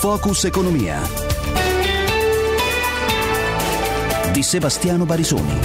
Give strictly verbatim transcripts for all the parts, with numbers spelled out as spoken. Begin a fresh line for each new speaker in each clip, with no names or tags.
Focus Economia di Sebastiano Barisoni.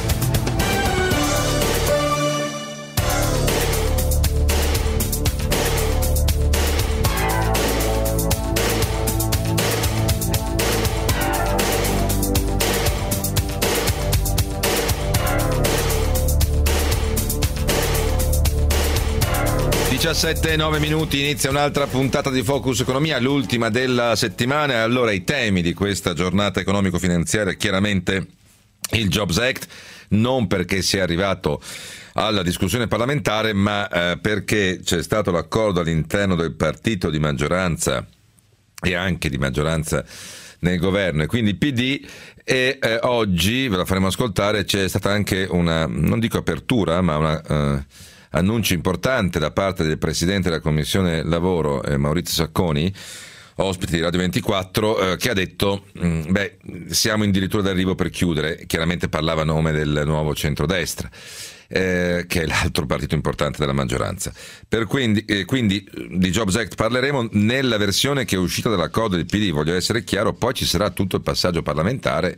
diciassette e nove minuti, inizia un'altra puntata di Focus Economia, l'ultima della settimana. Allora, i temi di questa giornata economico-finanziaria, chiaramente il Jobs Act, non perché sia arrivato alla discussione parlamentare, ma eh, perché c'è stato l'accordo all'interno del partito di maggioranza e anche di maggioranza nel governo, e quindi P D, e eh, oggi, ve la faremo ascoltare, c'è stata anche una, non dico apertura, ma una... Eh, annuncio importante da parte del Presidente della Commissione Lavoro, eh, Maurizio Sacconi, ospite di Radio ventiquattro, eh, che ha detto mh, beh, siamo addirittura d'arrivo per chiudere. Chiaramente parlava a nome del nuovo centrodestra, eh, che è l'altro partito importante della maggioranza. Per quindi, eh, quindi di Jobs Act parleremo nella versione che è uscita dall'accordo del P D, voglio essere chiaro, poi ci sarà tutto il passaggio parlamentare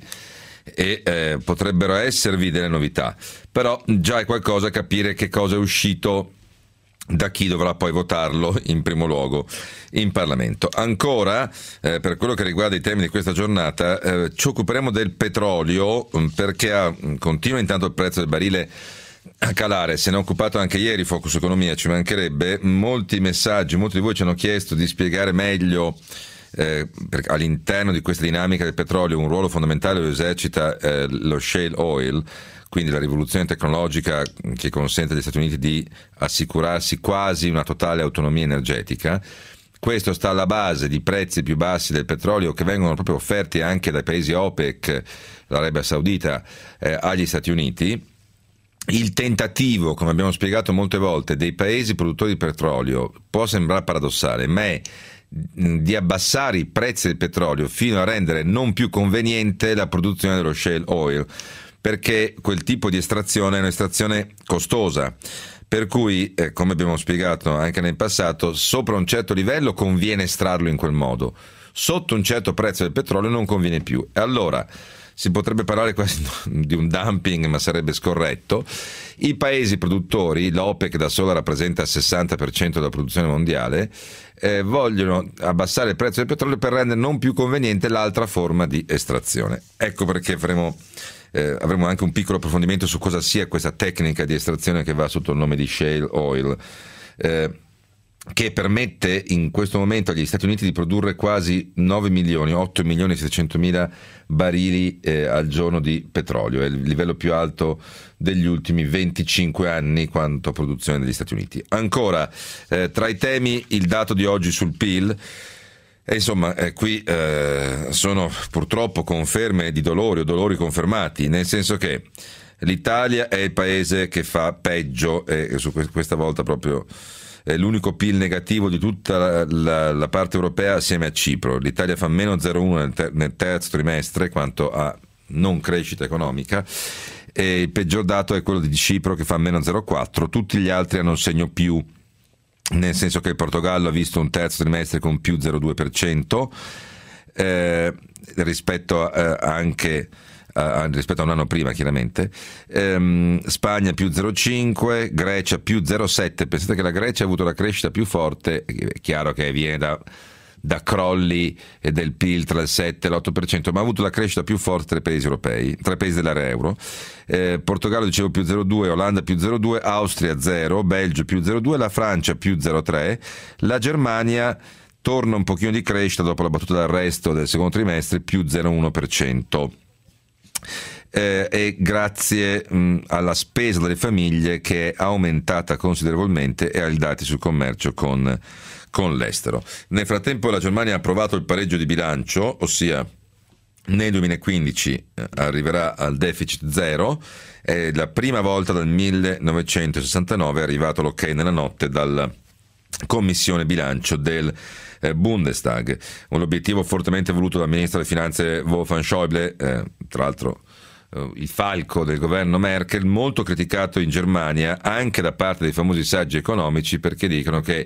e eh, potrebbero esservi delle novità, però già è qualcosa capire che cosa è uscito da chi dovrà poi votarlo in primo luogo in Parlamento. Ancora, eh, per quello che riguarda i temi di questa giornata, eh, ci occuperemo del petrolio, perché ha, continua intanto il prezzo del barile a calare. Se ne è occupato anche ieri Focus Economia, ci mancherebbe. Molti messaggi, molti di voi ci hanno chiesto di spiegare meglio Eh, per, all'interno di questa dinamica del petrolio un ruolo fondamentale lo esercita eh, lo shale oil, quindi la rivoluzione tecnologica che consente agli Stati Uniti di assicurarsi quasi una totale autonomia energetica. Questo sta alla base di prezzi più bassi del petrolio che vengono proprio offerti anche dai paesi OPEC, l'Arabia Saudita, eh, agli Stati Uniti. Il tentativo, come abbiamo spiegato molte volte, dei paesi produttori di petrolio può sembrare paradossale, ma è di abbassare i prezzi del petrolio fino a rendere non più conveniente la produzione dello shale oil, perché quel tipo di estrazione è un'estrazione costosa, per cui eh, come abbiamo spiegato anche nel passato, sopra un certo livello conviene estrarlo in quel modo, sotto un certo prezzo del petrolio non conviene più. E allora si potrebbe parlare quasi di un dumping, ma sarebbe scorretto. I paesi produttori, l'OPEC da sola rappresenta il sessanta per cento della produzione mondiale, eh, vogliono abbassare il prezzo del petrolio per rendere non più conveniente l'altra forma di estrazione. Ecco perché faremo, eh, avremo anche un piccolo approfondimento su cosa sia questa tecnica di estrazione che va sotto il nome di shale oil, eh, che permette in questo momento agli Stati Uniti di produrre quasi nove milioni, otto milioni e seicentomila barili eh, al giorno di petrolio. È il livello più alto degli ultimi venticinque anni quanto a produzione degli Stati Uniti. Ancora, eh, tra i temi, il dato di oggi sul P I L. E insomma, eh, qui eh, sono purtroppo conferme di dolori o dolori confermati, nel senso che l'Italia è il paese che fa peggio, e su questa volta proprio è l'unico P I L negativo di tutta la, la, la parte europea assieme a Cipro. L'Italia fa meno zero virgola uno nel, ter- nel terzo trimestre quanto a non crescita economica, e il peggior dato è quello di Cipro che fa meno zero virgola quattro. Tutti gli altri hanno un segno più, nel senso che il Portogallo ha visto un terzo trimestre con più zero virgola due per cento eh, rispetto a, anche a, rispetto a un anno prima, chiaramente. ehm, Spagna più zero virgola cinque, Grecia più zero virgola sette. Pensate che la Grecia ha avuto la crescita più forte, è chiaro che viene da, da crolli del P I L tra il sette e l'otto per cento, ma ha avuto la crescita più forte tra i paesi europei, tra i paesi dell'area euro. eh, Portogallo dicevo più zero virgola due, Olanda più zero virgola due, Austria zero, Belgio più zero virgola due, la Francia più zero virgola tre, la Germania torna un pochino di crescita dopo la battuta d'arresto del secondo trimestre, più zero virgola uno per cento. Eh, e grazie mh, alla spesa delle famiglie che è aumentata considerevolmente e ai dati sul commercio con, con l'estero. Nel frattempo la Germania ha approvato il pareggio di bilancio, ossia nel duemilaquindici eh, arriverà al deficit zero. È la prima volta dal millenovecentosessantanove è arrivato l'ok nella notte dalla Commissione Bilancio del eh, Bundestag, un obiettivo fortemente voluto dal ministro delle Finanze Wolfgang Schäuble, eh, tra l'altro eh, il falco del governo Merkel, molto criticato in Germania anche da parte dei famosi saggi economici, perché dicono che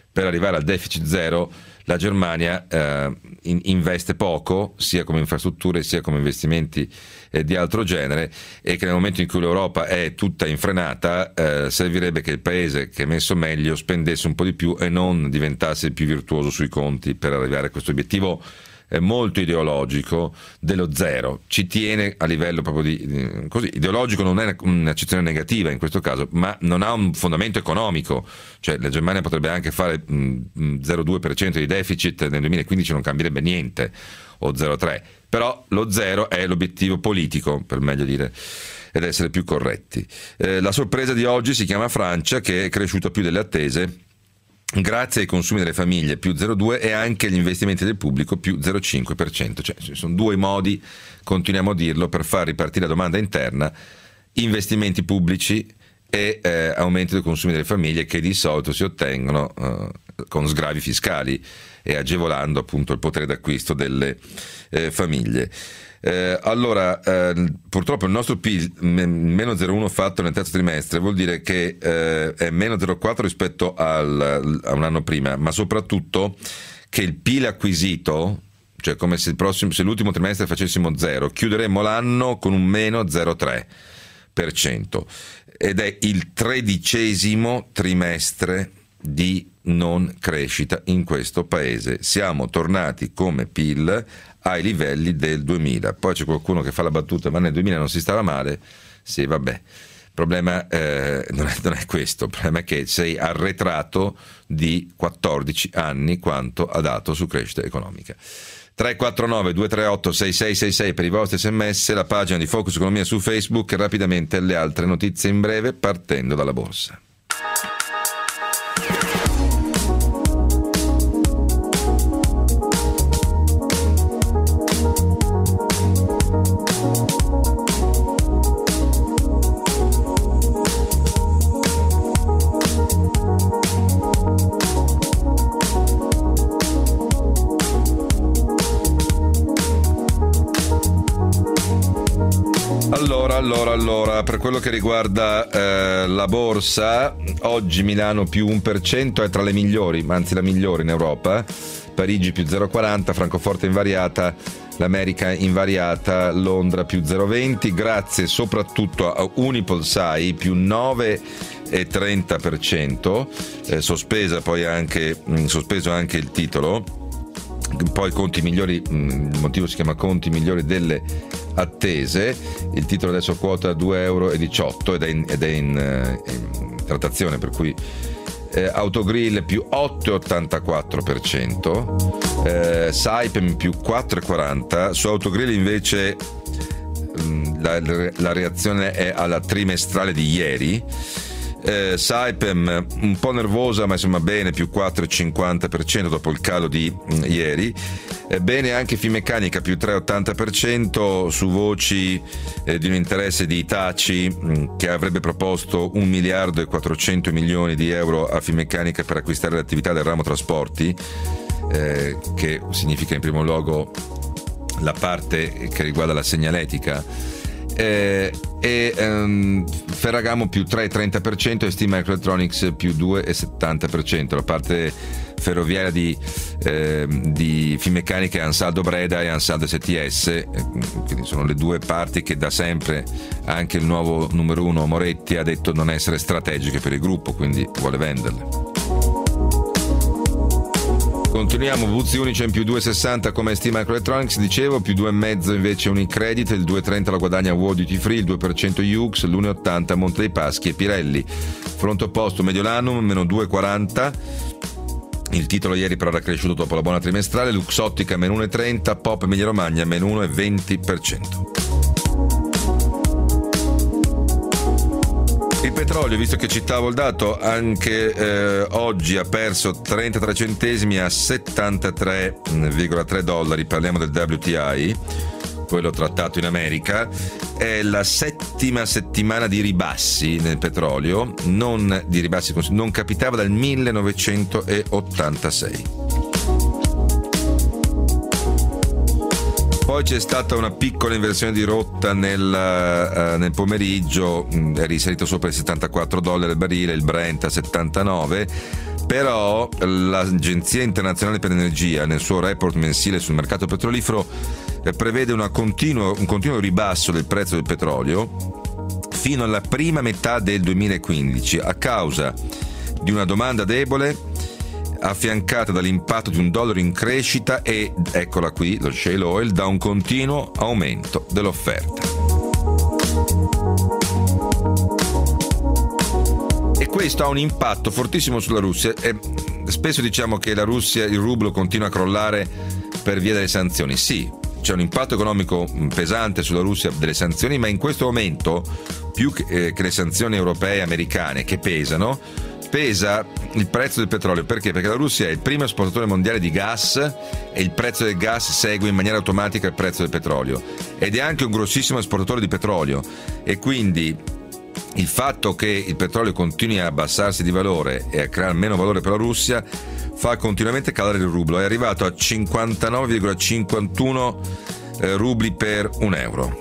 per arrivare al deficit zero la Germania eh, in, investe poco, sia come infrastrutture sia come investimenti eh, di altro genere, e che nel momento in cui l'Europa è tutta infrenata eh, servirebbe che il paese che è messo meglio spendesse un po' di più e non diventasse più virtuoso sui conti per arrivare a questo obiettivo eh, molto ideologico dello zero. Ci tiene a livello proprio di, di così, ideologico non è un'accezione negativa in questo caso, ma non ha un fondamento economico. Cioè la Germania potrebbe anche fare mh, zero virgola due per cento di deficit nel duemilaquindici, non cambierebbe niente, o zero virgola tre, però lo zero è l'obiettivo politico, per meglio dire, ed essere più corretti. Eh, la sorpresa di oggi si chiama Francia, che è cresciuta più delle attese grazie ai consumi delle famiglie più zero virgola due e anche agli investimenti del pubblico più zero virgola cinque per cento. Cioè ci sono due modi, continuiamo a dirlo, per far ripartire la domanda interna: investimenti pubblici e eh, aumento dei consumi delle famiglie, che di solito si ottengono eh, con sgravi fiscali e agevolando appunto il potere d'acquisto delle eh, famiglie. Eh, allora, eh, purtroppo il nostro P I L, meno zero virgola uno fatto nel terzo trimestre, vuol dire che eh, è meno zero virgola quattro rispetto al, a un anno prima, ma soprattutto che il P I L acquisito, cioè come se, il prossimo, se l'ultimo trimestre facessimo zero, chiuderemmo l'anno con un meno zero virgola tre per cento, ed è il tredicesimo trimestre di non crescita in questo paese. Siamo tornati come P I L ai livelli del duemila. Poi c'è qualcuno che fa la battuta: ma nel duemila non si stava male. Sì, vabbè, il problema eh, non, è, non è questo, il problema è che sei arretrato di quattordici anni quanto ha dato su crescita economica. Tre quattro nove due tre otto sei sei sei sei per i vostri sms, la pagina di Focus Economia su Facebook, e rapidamente le altre notizie in breve partendo dalla borsa. Allora, allora, allora, per quello che riguarda eh, la borsa, oggi Milano più uno per cento, è tra le migliori, ma anzi la migliore in Europa. Parigi più zero virgola quaranta, Francoforte invariata, l'America invariata, Londra più zero virgola venti, grazie soprattutto a Unipolsai più nove virgola trenta per cento, eh, sospesa poi anche, mh, sospeso anche il titolo. Poi conti migliori, il motivo si chiama conti migliori delle attese, il titolo adesso quota due virgola diciotto euro ed è in, ed è in, in trattazione, per cui eh, Autogrill più otto virgola ottantaquattro per cento, eh, Saipem più quattro virgola quaranta, su Autogrill invece mh, la, la reazione è alla trimestrale di ieri. Eh, Saipem un po' nervosa, ma insomma bene, più quattro virgola cinquanta per cento dopo il calo di mh, ieri. Eh, bene anche Finmeccanica più tre virgola ottanta per cento su voci eh, di un interesse di Hitachi mh, che avrebbe proposto un miliardo e quattrocento milioni di euro a Finmeccanica per acquistare le attività del ramo trasporti, eh, che significa in primo luogo la parte che riguarda la segnaletica. Eh, e um, Ferragamo più tre virgola trenta per cento e Steam Microelectronics più due virgola settanta per cento. La parte ferroviaria di, eh, di Finmeccanica è Ansaldo Breda e Ansaldo S T S, eh, quindi sono le due parti che da sempre anche il nuovo numero uno Moretti ha detto non essere strategiche per il gruppo, quindi vuole venderle. Continuiamo, Vuzzi Unicem più due virgola sessanta come Steam Microelectronics, dicevo, più due virgola cinque invece Unicredit, il due virgola trenta la guadagna World Duty Free, il due per cento U X, l'uno virgola ottanta Monte dei Paschi e Pirelli. Fronte opposto Mediolanum meno due virgola quaranta, il titolo ieri però era cresciuto dopo la buona trimestrale, Luxottica meno uno virgola trenta, Pop Emilia Romagna meno uno virgola venti per cento. Il petrolio, visto che citavo il dato, anche eh, oggi ha perso trentatré centesimi a settantatré virgola tre dollari, parliamo del W T I, quello trattato in America. È la settima settimana di ribassi nel petrolio, non di ribassi, non capitava dal millenovecentottantasei. Poi c'è stata una piccola inversione di rotta nel, uh, nel pomeriggio, è risalito sopra i settantaquattro dollari al barile, il Brent a settantanove, Però l'Agenzia Internazionale per l'Energia, nel suo report mensile sul mercato petrolifero, eh, prevede una continuo, un continuo ribasso del prezzo del petrolio fino alla prima metà del duemilaquindici a causa di una domanda debole affiancata dall'impatto di un dollaro in crescita e, eccola qui, lo shale oil, da un continuo aumento dell'offerta. E questo ha un impatto fortissimo sulla Russia. E spesso diciamo che la Russia, il rublo continua a crollare per via delle sanzioni. Sì, c'è un impatto economico pesante sulla Russia delle sanzioni, ma in questo momento, più che, eh, che le sanzioni europee e americane che pesano, pesa il prezzo del petrolio. Perché? Perché la Russia è il primo esportatore mondiale di gas e il prezzo del gas segue in maniera automatica il prezzo del petrolio, ed è anche un grossissimo esportatore di petrolio, e quindi il fatto che il petrolio continui a abbassarsi di valore e a creare meno valore per la Russia fa continuamente calare il rublo. È arrivato a cinquantanove virgola cinquantuno eh, rubli per un euro.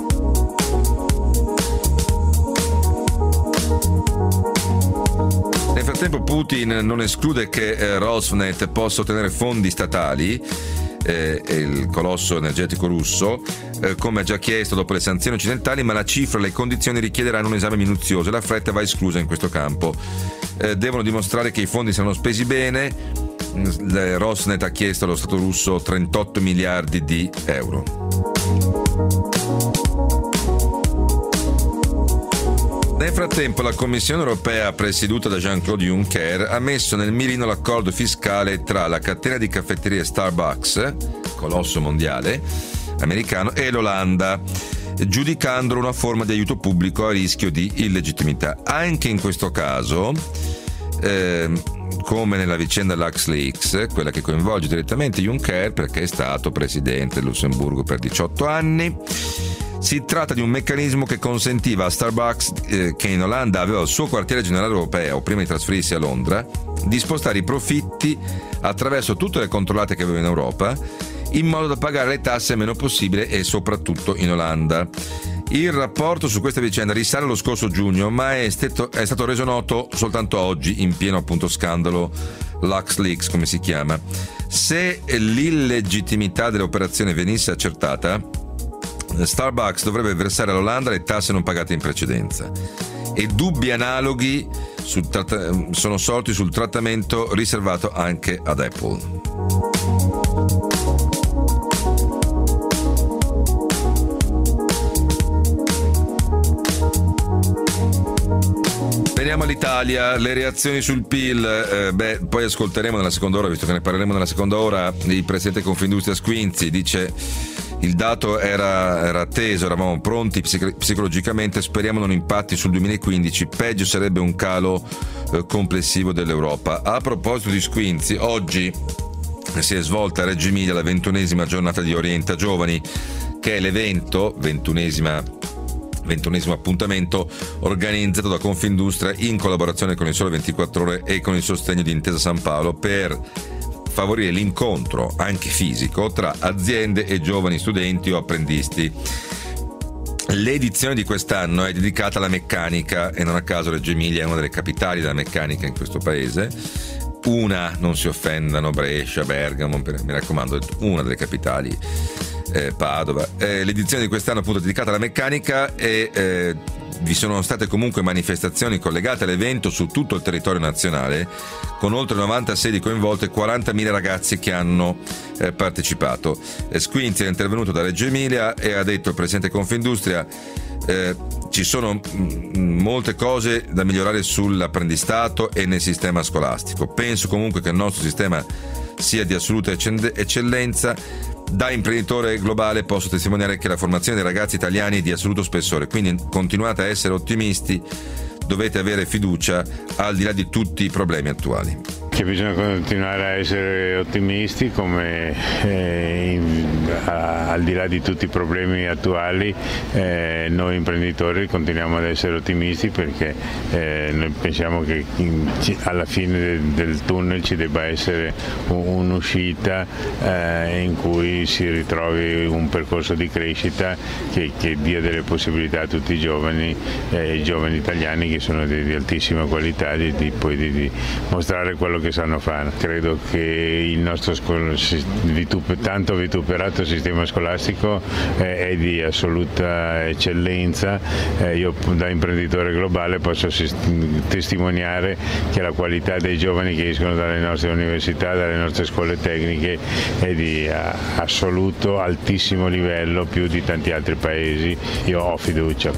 Nel frattempo Putin non esclude che eh, Rosneft possa ottenere fondi statali, eh, il colosso energetico russo, eh, come ha già chiesto dopo le sanzioni occidentali, ma la cifra e le condizioni richiederanno un esame minuzioso e la fretta va esclusa in questo campo. Eh, devono dimostrare che i fondi saranno spesi bene. Rosneft ha chiesto allo Stato russo trentotto miliardi di euro. Nel frattempo la Commissione europea, presieduta da Jean-Claude Juncker, ha messo nel mirino l'accordo fiscale tra la catena di caffetterie Starbucks, colosso mondiale americano, e l'Olanda, giudicandolo una forma di aiuto pubblico a rischio di illegittimità. Anche in questo caso, eh, come nella vicenda LuxLeaks, quella che coinvolge direttamente Juncker perché è stato presidente del Lussemburgo per diciotto anni, si tratta di un meccanismo che consentiva a Starbucks, eh, che in Olanda aveva il suo quartiere generale europeo prima di trasferirsi a Londra, di spostare i profitti attraverso tutte le controllate che aveva in Europa, in modo da pagare le tasse il meno possibile, e soprattutto in Olanda. Il rapporto su questa vicenda risale allo scorso giugno, ma è stato, è stato reso noto soltanto oggi, in pieno appunto scandalo LuxLeaks, come si chiama. Se l'illegittimità dell'operazione venisse accertata, Starbucks dovrebbe versare all'Olanda le tasse non pagate in precedenza, e dubbi analoghi sul tratta- sono sorti sul trattamento riservato anche ad Apple. Veniamo all'Italia, le reazioni sul P I L, eh, beh, poi ascolteremo nella seconda ora, visto che ne parleremo nella seconda ora. Il presidente Confindustria Squinzi dice: il dato era, era atteso, eravamo pronti psic- psicologicamente, speriamo non impatti sul duemilaquindici, peggio sarebbe un calo eh, complessivo dell'Europa. A proposito di Squinzi, oggi si è svolta a Reggio Emilia la ventunesima giornata di Orienta Giovani, che è l'evento, ventunesima ventunesimo appuntamento organizzato da Confindustria in collaborazione con il Sole ventiquattro Ore e con il sostegno di Intesa San Paolo, per favorire l'incontro anche fisico tra aziende e giovani studenti o apprendisti. L'edizione di quest'anno è dedicata alla meccanica, e non a caso Reggio Emilia è una delle capitali della meccanica in questo paese. Una, non si offendano Brescia, Bergamo, mi raccomando, una delle capitali, eh, Padova. Eh, l'edizione di quest'anno appunto è dedicata alla meccanica, e eh, vi sono state comunque manifestazioni collegate all'evento su tutto il territorio nazionale, con oltre novanta sedi coinvolte e quarantamila ragazzi che hanno eh, partecipato. Eh, Squinzi è intervenuto da Reggio Emilia e ha detto al presidente Confindustria: eh, ci sono m- molte cose da migliorare sull'apprendistato e nel sistema scolastico. Penso comunque che il nostro sistema sia di assoluta eccellenza. Da imprenditore globale posso testimoniare che la formazione dei ragazzi italiani è di assoluto spessore, quindi continuate a essere ottimisti, dovete avere fiducia al di là di tutti i problemi attuali.
che bisogna continuare a essere ottimisti, come eh, in, a, al di là di tutti i problemi attuali eh, noi imprenditori continuiamo ad essere ottimisti, perché eh, noi pensiamo che in, alla fine del, del tunnel ci debba essere un, un'uscita eh, in cui si ritrovi un percorso di crescita che, che dia delle possibilità a tutti i giovani, eh, i giovani italiani, che sono di, di altissima qualità, di, di, poi di, di mostrare quello che sanno fare. Credo che il nostro scol- vitup- tanto vituperato sistema scolastico eh, è di assoluta eccellenza. Eh, io da imprenditore globale posso sist- testimoniare che la qualità dei giovani che escono dalle nostre università, dalle nostre scuole tecniche è di uh, assoluto altissimo livello, più di tanti altri paesi. Io ho fiducia.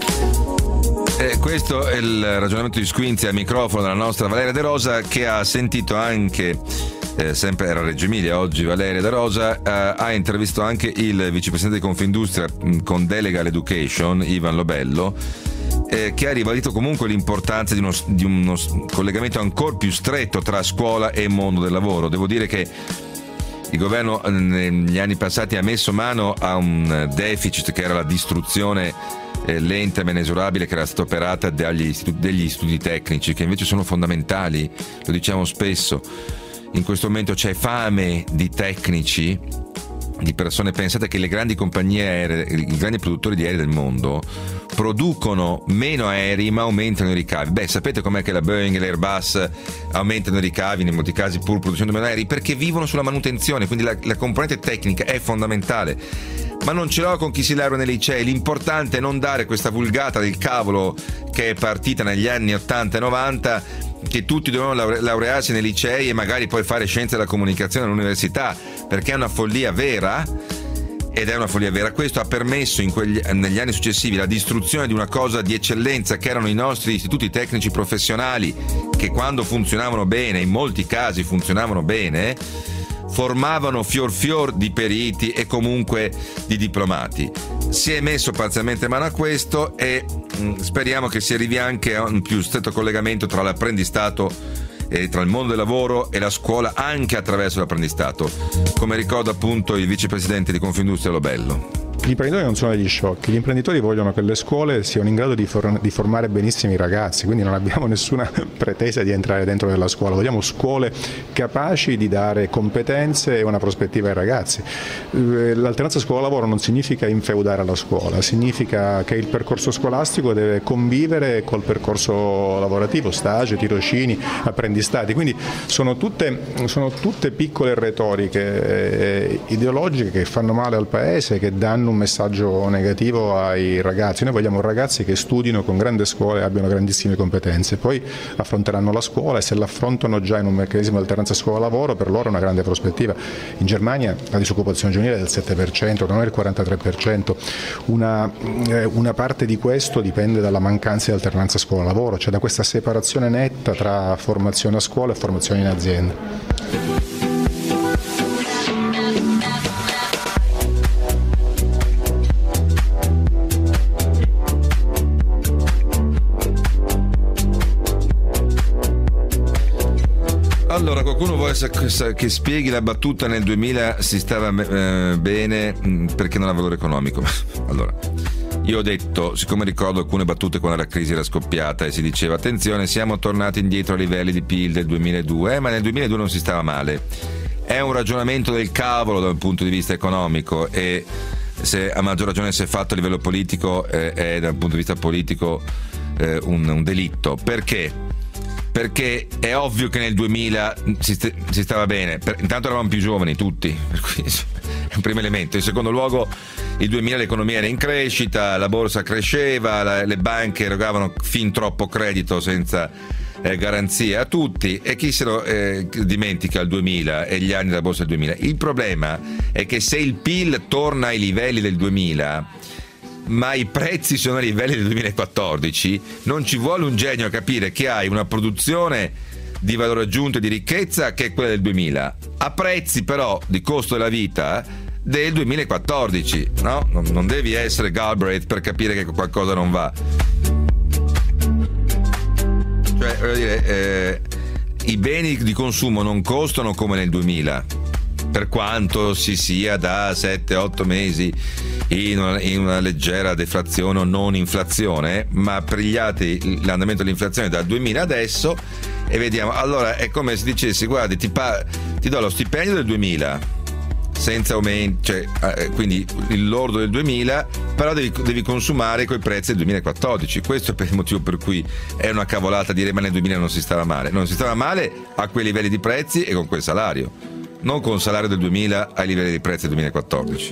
Eh, questo è il ragionamento di Squinzi al microfono della nostra Valeria De Rosa, che ha sentito anche, eh, sempre era a Reggio Emilia, oggi Valeria De Rosa, eh, ha intervistato anche il vicepresidente di Confindustria mh, con delega all'education, Ivan Lobello, eh, che ha ribadito comunque l'importanza di uno, di uno collegamento ancora più stretto tra scuola e mondo del lavoro. Devo dire che il governo negli anni passati ha messo mano a un deficit che era la distruzione eh, lenta e inesorabile che era stata operata dagli istituti, degli studi tecnici, che invece sono fondamentali, lo diciamo spesso. In questo momento c'è fame di tecnici, di persone. Pensate che le grandi compagnie aeree, i grandi produttori di aerei del mondo producono meno aerei ma aumentano i ricavi. Beh, sapete com'è che la Boeing e l'Airbus aumentano i ricavi, in molti casi pur producendo meno aerei? Perché vivono sulla manutenzione, quindi la, la componente tecnica è fondamentale. Ma non ce l'ho con chi si laurea nei licei. L'importante è non dare questa vulgata del cavolo che è partita negli anni ottanta e novanta, che tutti dovevano laurearsi nei licei e magari poi fare scienze della comunicazione all'università, perché è una follia vera, ed è una follia vera. Questo ha permesso in quegli, negli anni successivi la distruzione di una cosa di eccellenza che erano i nostri istituti tecnici professionali, che quando funzionavano bene, in molti casi funzionavano bene, formavano fior fior di periti e comunque di diplomati. Si è messo parzialmente mano a questo e mh, speriamo che si arrivi anche a un più stretto collegamento tra l'apprendistato e tra il mondo del lavoro e la scuola, anche attraverso l'apprendistato, come ricorda appunto il vicepresidente di Confindustria Lobello.
Gli imprenditori non sono degli sciocchi, gli imprenditori vogliono che le scuole siano in grado di, for- di formare benissimo i ragazzi, quindi non abbiamo nessuna pretesa di entrare dentro della scuola, vogliamo scuole capaci di dare competenze e una prospettiva ai ragazzi. L'alternanza scuola-lavoro non significa infeudare alla scuola, significa che il percorso scolastico deve convivere col percorso lavorativo, stage, tirocini, apprendistati, quindi sono tutte, sono tutte piccole retoriche eh, ideologiche che fanno male al paese, che danno un messaggio negativo ai ragazzi. Noi vogliamo ragazzi che studino con grande scuola e abbiano grandissime competenze, poi affronteranno la scuola e se l'affrontano già in un meccanismo di alternanza scuola-lavoro, per loro è una grande prospettiva. In Germania la disoccupazione giovanile è del sette per cento, non è il quarantatré per cento. Una, eh, una parte di questo dipende dalla mancanza di alternanza scuola-lavoro, cioè da questa separazione netta tra formazione a scuola e formazione in azienda.
Allora, qualcuno vuole che spieghi la battuta nel duemila si stava eh, bene perché non ha valore economico. Allora, io ho detto, siccome ricordo alcune battute quando la crisi era scoppiata e si diceva attenzione, siamo tornati indietro ai livelli di P I L del duemiladue, eh, ma nel duemiladue non si stava male. È un ragionamento del cavolo dal punto di vista economico, e se a maggior ragione se fatto a livello politico eh, è dal punto di vista politico eh, un, un delitto. Perché? Perché è ovvio che nel duemila si, st- si stava bene, per- intanto eravamo più giovani tutti, per cui è un primo elemento. In secondo luogo, il duemila l'economia era in crescita, la borsa cresceva, la- le banche erogavano fin troppo credito senza eh, garanzie a tutti, e chi se lo eh, dimentica il duemila e gli anni della borsa del duemila. Il problema è che se il P I L torna ai livelli del duemila ma i prezzi sono a livelli del duemilaquattordici, non ci vuole un genio a capire che hai una produzione di valore aggiunto e di ricchezza che è quella del duemila, a prezzi però di costo della vita del duemilaquattordici, no? Non, non devi essere Galbraith per capire che qualcosa non va. Cioè, voglio dire, eh, i beni di consumo non costano come nel duemila, per quanto si sia da sette otto mesi in una, in una leggera deflazione o non inflazione, ma per gli altri l'andamento dell'inflazione dal duemila adesso, e vediamo, allora è come se dicessi guardi ti, pa- ti do lo stipendio del duemila senza aumenti, cioè, eh, quindi il lordo del duemila, però devi, devi consumare coi prezzi del duemilaquattordici. Questo è per il motivo per cui è una cavolata dire ma nel duemila non si stava male. Non si stava male a quei livelli di prezzi e con quel salario, non con il salario del duemila ai livelli di prezzi del duemilaquattordici.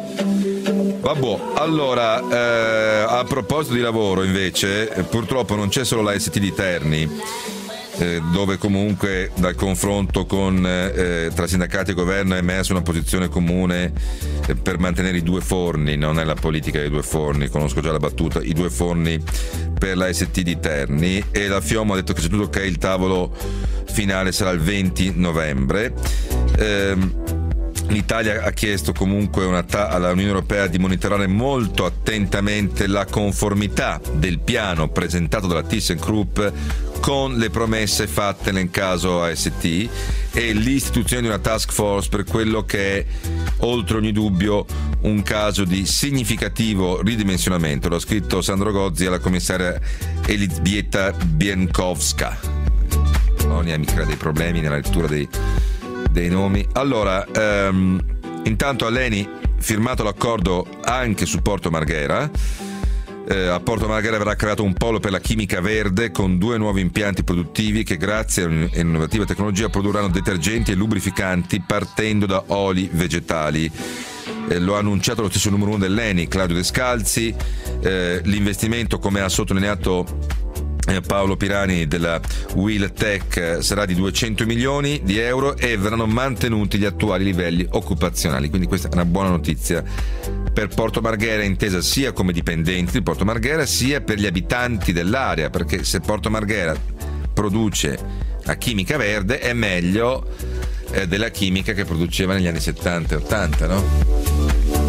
Vabbè, allora eh, a proposito di lavoro invece, eh, purtroppo non c'è solo la S T di Terni, eh, dove comunque dal confronto con, eh, tra sindacati e governo è emersa una posizione comune eh, per mantenere i due forni. Non è la politica dei due forni, conosco già la battuta, i due forni per la S T di Terni, e la FIOM ha detto che c'è tutto ok, il tavolo finale sarà il venti novembre. ehm, L'Italia ha chiesto comunque una ta- all'Unione Europea di monitorare molto attentamente la conformità del piano presentato dalla ThyssenKrupp con le promesse fatte nel caso A S T e l'istituzione di una task force per quello che è, oltre ogni dubbio, un caso di significativo ridimensionamento. L'ha scritto Sandro Gozzi alla commissaria Elżbieta Bieńkowska. Polonia mi crea dei problemi nella lettura dei dei nomi. Allora, ehm, intanto a l'Eni firmato l'accordo anche su Porto Marghera. Eh, a Porto Marghera verrà creato un polo per la chimica verde con due nuovi impianti produttivi che grazie a un'innovativa tecnologia produrranno detergenti e lubrificanti partendo da oli vegetali. Eh, lo ha annunciato lo stesso numero uno dell'Eni, Claudio Descalzi. Eh, l'investimento, come ha sottolineato Paolo Pirani della Will Tech, sarà di duecento milioni di euro e verranno mantenuti gli attuali livelli occupazionali, quindi questa è una buona notizia per Porto Marghera, intesa sia come dipendenti di Porto Marghera sia per gli abitanti dell'area, perché se Porto Marghera produce la chimica verde è meglio eh, della chimica che produceva negli anni settanta e ottanta, no?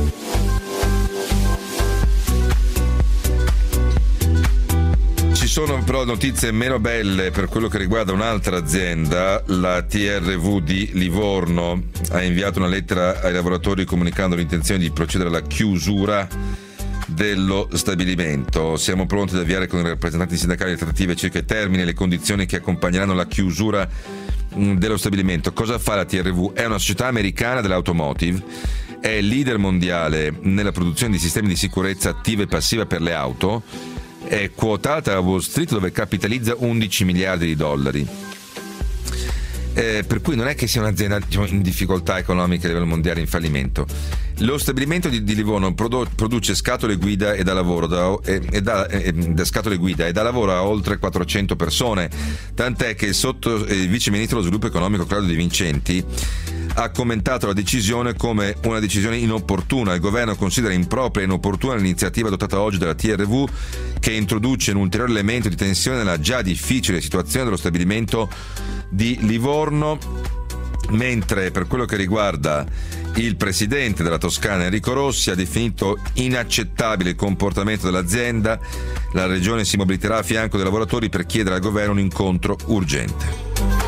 Ci sono però notizie meno belle per quello che riguarda un'altra azienda. La T R V di Livorno ha inviato una lettera ai lavoratori comunicando l'intenzione di procedere alla chiusura dello stabilimento. Siamo pronti ad avviare con i rappresentanti sindacali le trattative circa i termini e le condizioni che accompagneranno la chiusura dello stabilimento. Cosa fa la T R V? È una società americana dell'automotive, è leader mondiale nella produzione di sistemi di sicurezza attiva e passiva per le auto, è quotata a Wall Street dove capitalizza undici miliardi di dollari. Eh, per cui non è che sia un'azienda, diciamo, in difficoltà economica a livello mondiale, in fallimento. Lo stabilimento di, di Livorno produ- produce scatole guida e da lavoro da, e, e da, e, da scatole guida e da lavoro a oltre quattrocento persone, tant'è che il, sotto, eh, il vice ministro dello sviluppo economico Claudio De Vincenti ha commentato la decisione come una decisione inopportuna. Il governo considera impropria e inopportuna l'iniziativa adottata oggi dalla T R V, che introduce un ulteriore elemento di tensione nella già difficile situazione dello stabilimento di Livorno, mentre per quello che riguarda il presidente della Toscana Enrico Rossi ha definito inaccettabile il comportamento dell'azienda. La regione si mobiliterà a fianco dei lavoratori per chiedere al governo un incontro urgente.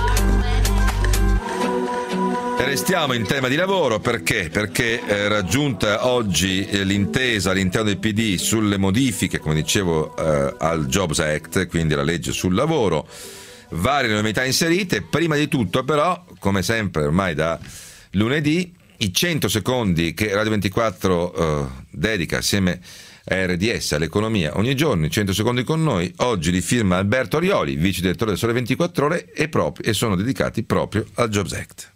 Restiamo in tema di lavoro perché? Perché eh, raggiunta oggi eh, l'intesa all'interno del P D sulle modifiche, come dicevo, eh, al Jobs Act, quindi la legge sul lavoro, varie novità inserite. Prima di tutto però, come sempre ormai da lunedì, i cento secondi che Radio ventiquattro eh, dedica assieme a R D S all'economia ogni giorno, i cento secondi con noi, oggi li firma Alberto Orioli, vice direttore del Sole ventiquattro Ore, e, proprio, e sono dedicati proprio al Jobs Act.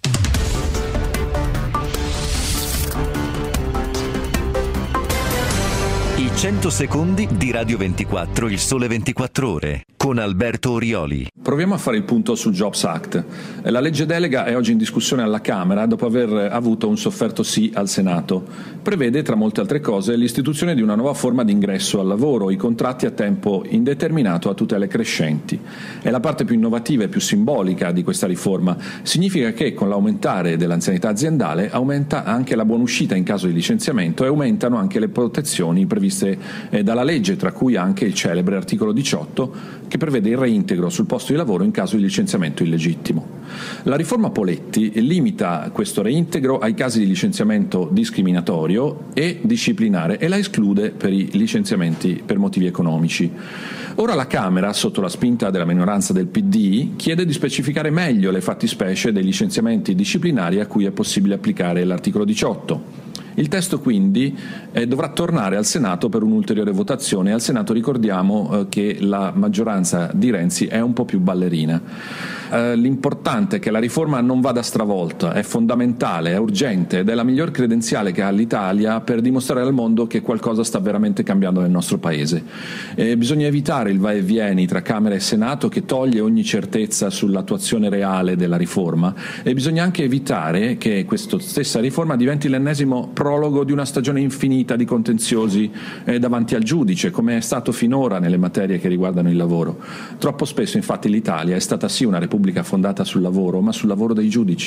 cento secondi di Radio ventiquattro, il Sole ventiquattro Ore, con Alberto Orioli.
Proviamo a fare il punto sul Jobs Act. La legge delega è oggi in discussione alla Camera dopo aver avuto un sofferto sì al Senato. Prevede, tra molte altre cose, l'istituzione di una nuova forma di ingresso al lavoro, i contratti a tempo indeterminato a tutele crescenti. È la parte più innovativa e più simbolica di questa riforma. Significa che con l'aumentare dell'anzianità aziendale aumenta anche la buonuscita in caso di licenziamento e aumentano anche le protezioni previste dalla legge, tra cui anche il celebre articolo diciotto che prevede il reintegro sul posto di lavoro in caso di licenziamento illegittimo. La riforma Poletti limita questo reintegro ai casi di licenziamento discriminatorio e disciplinare e la esclude per i licenziamenti per motivi economici. Ora la Camera, sotto la spinta della minoranza del P D, chiede di specificare meglio le fattispecie dei licenziamenti disciplinari a cui è possibile applicare l'articolo diciotto. Il testo quindi eh, dovrà tornare al Senato per un'ulteriore votazione. Al Senato ricordiamo eh, che la maggioranza di Renzi è un po' più ballerina. Eh, l'importante è che la riforma non vada stravolta, è fondamentale, è urgente ed è la miglior credenziale che ha l'Italia per dimostrare al mondo che qualcosa sta veramente cambiando nel nostro Paese. Eh, bisogna evitare il va e vieni tra Camera e Senato che toglie ogni certezza sull'attuazione reale della riforma e bisogna anche evitare che questa stessa riforma diventi l'ennesimo prologo di una stagione infinita di contenziosi eh, davanti al giudice, come è stato finora nelle materie che riguardano il lavoro. Troppo spesso, infatti, l'Italia è stata sì una repubblica fondata sul lavoro, ma sul lavoro dei giudici.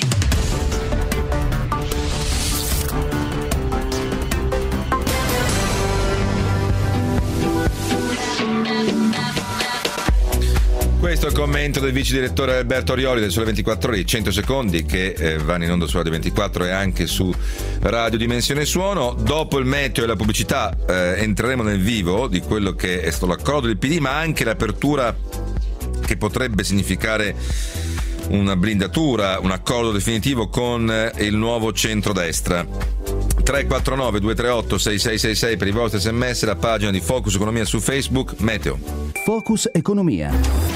Questo è il commento del vice direttore Alberto Orioli del Sole ventiquattro Ore, cento secondi che eh, vanno in onda su Radio ventiquattro e anche su Radio Dimensione Suono. Dopo il meteo e la pubblicità eh, entreremo nel vivo di quello che è stato l'accordo del P D, ma anche l'apertura che potrebbe significare una blindatura, un accordo definitivo con eh, il nuovo centrodestra. tre quattro nove due tre otto sei sei sei sei per i vostri sms, la pagina di Focus Economia su Facebook. Meteo.
Focus Economia.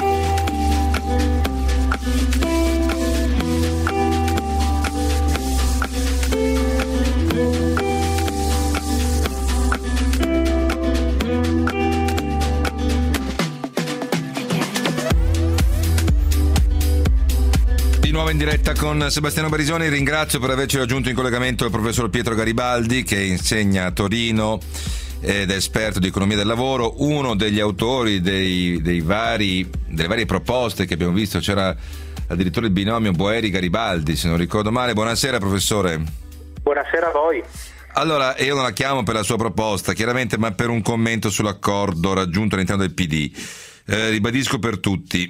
In diretta con Sebastiano Barisoni, ringrazio per averci raggiunto in collegamento il professor Pietro Garibaldi che insegna a Torino ed è esperto di economia del lavoro, uno degli autori dei, dei vari, delle varie proposte che abbiamo visto. C'era addirittura il binomio Boeri-Garibaldi, se non ricordo male. Buonasera professore.
Buonasera a voi.
Allora, io non la chiamo per la sua proposta chiaramente, ma per un commento sull'accordo raggiunto all'interno del P D. Eh, ribadisco per tutti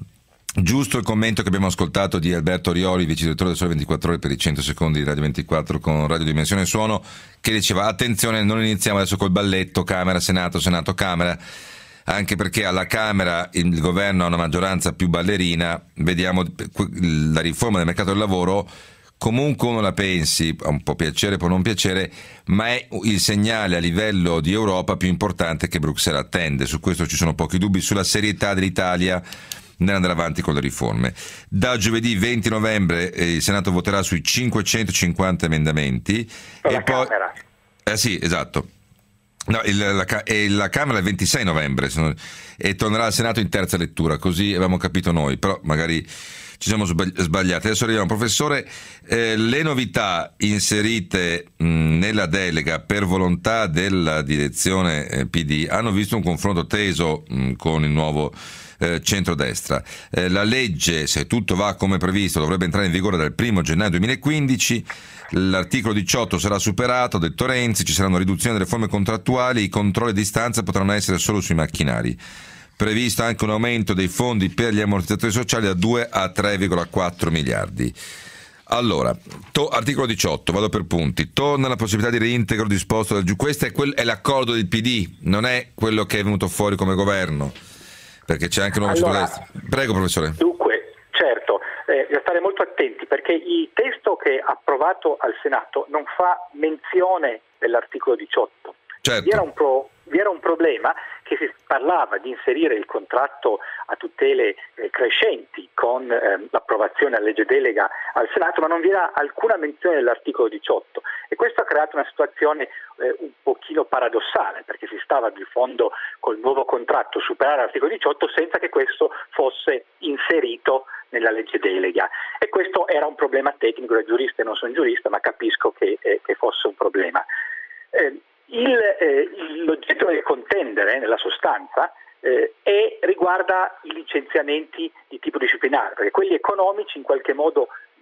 giusto il commento che abbiamo ascoltato di Alberto Orioli, vice direttore del Sole ventiquattro Ore per i cento secondi di Radio ventiquattro con Radio Dimensione Suono, che diceva attenzione, non iniziamo adesso col balletto Camera, Senato, Senato, Camera, anche perché alla Camera il governo ha una maggioranza più ballerina. Vediamo la riforma del mercato del lavoro, comunque uno la pensi, un po' piacere, può non piacere, ma è il segnale a livello di Europa più importante che Bruxelles attende. Su questo ci sono pochi dubbi, sulla serietà dell'Italia nell'andare avanti con le riforme. Da giovedì venti novembre eh, il Senato voterà sui cinquecentocinquanta emendamenti
per
e
la
poi
Camera.
Eh sì, esatto. No, il, la, e la Camera il ventisei novembre non, e tornerà al Senato in terza lettura, così avevamo capito noi, però magari ci siamo sbagliati. Adesso arriviamo. Professore, eh, le novità inserite mh, nella delega per volontà della direzione eh, P D hanno visto un confronto teso mh, con il nuovo Eh, centrodestra. Eh, la legge, se tutto va come previsto, dovrebbe entrare in vigore dal primo gennaio duemilaquindici. L'articolo diciotto sarà superato, ha detto Renzi, ci saranno riduzioni delle forme contrattuali, i controlli a distanza potranno essere solo sui macchinari. Previsto anche un aumento dei fondi per gli ammortizzatori sociali da due a tre virgola quattro miliardi. Allora, to, articolo diciotto, vado per punti. Torna la possibilità di reintegro disposto dal giudice. Questo è, quel, è l'accordo del P D, non è quello che è venuto fuori come governo, perché c'è anche un nuovo
allora,
centrodestra. Prego professore.
Dunque, certo, eh, bisogna stare molto attenti perché il testo che è approvato al Senato non fa menzione dell'articolo diciotto.
Certo.
Vi era un, pro, vi era un problema che si parlava di inserire il contratto a tutele eh, crescenti con eh, l'approvazione alla legge delega al Senato, ma non vi era alcuna menzione dell'articolo diciotto e questo ha creato una situazione eh, un pochino paradossale, perché si stava di fondo col nuovo contratto superare l'articolo diciotto senza che questo fosse inserito nella legge delega, e questo era un problema tecnico. Da giurista, non sono giurista, ma capisco che, eh, che fosse un problema. Eh, Il, eh, l'oggetto del contendere, nella sostanza, eh, è, riguarda i licenziamenti di tipo disciplinare, perché quelli economici in qualche modo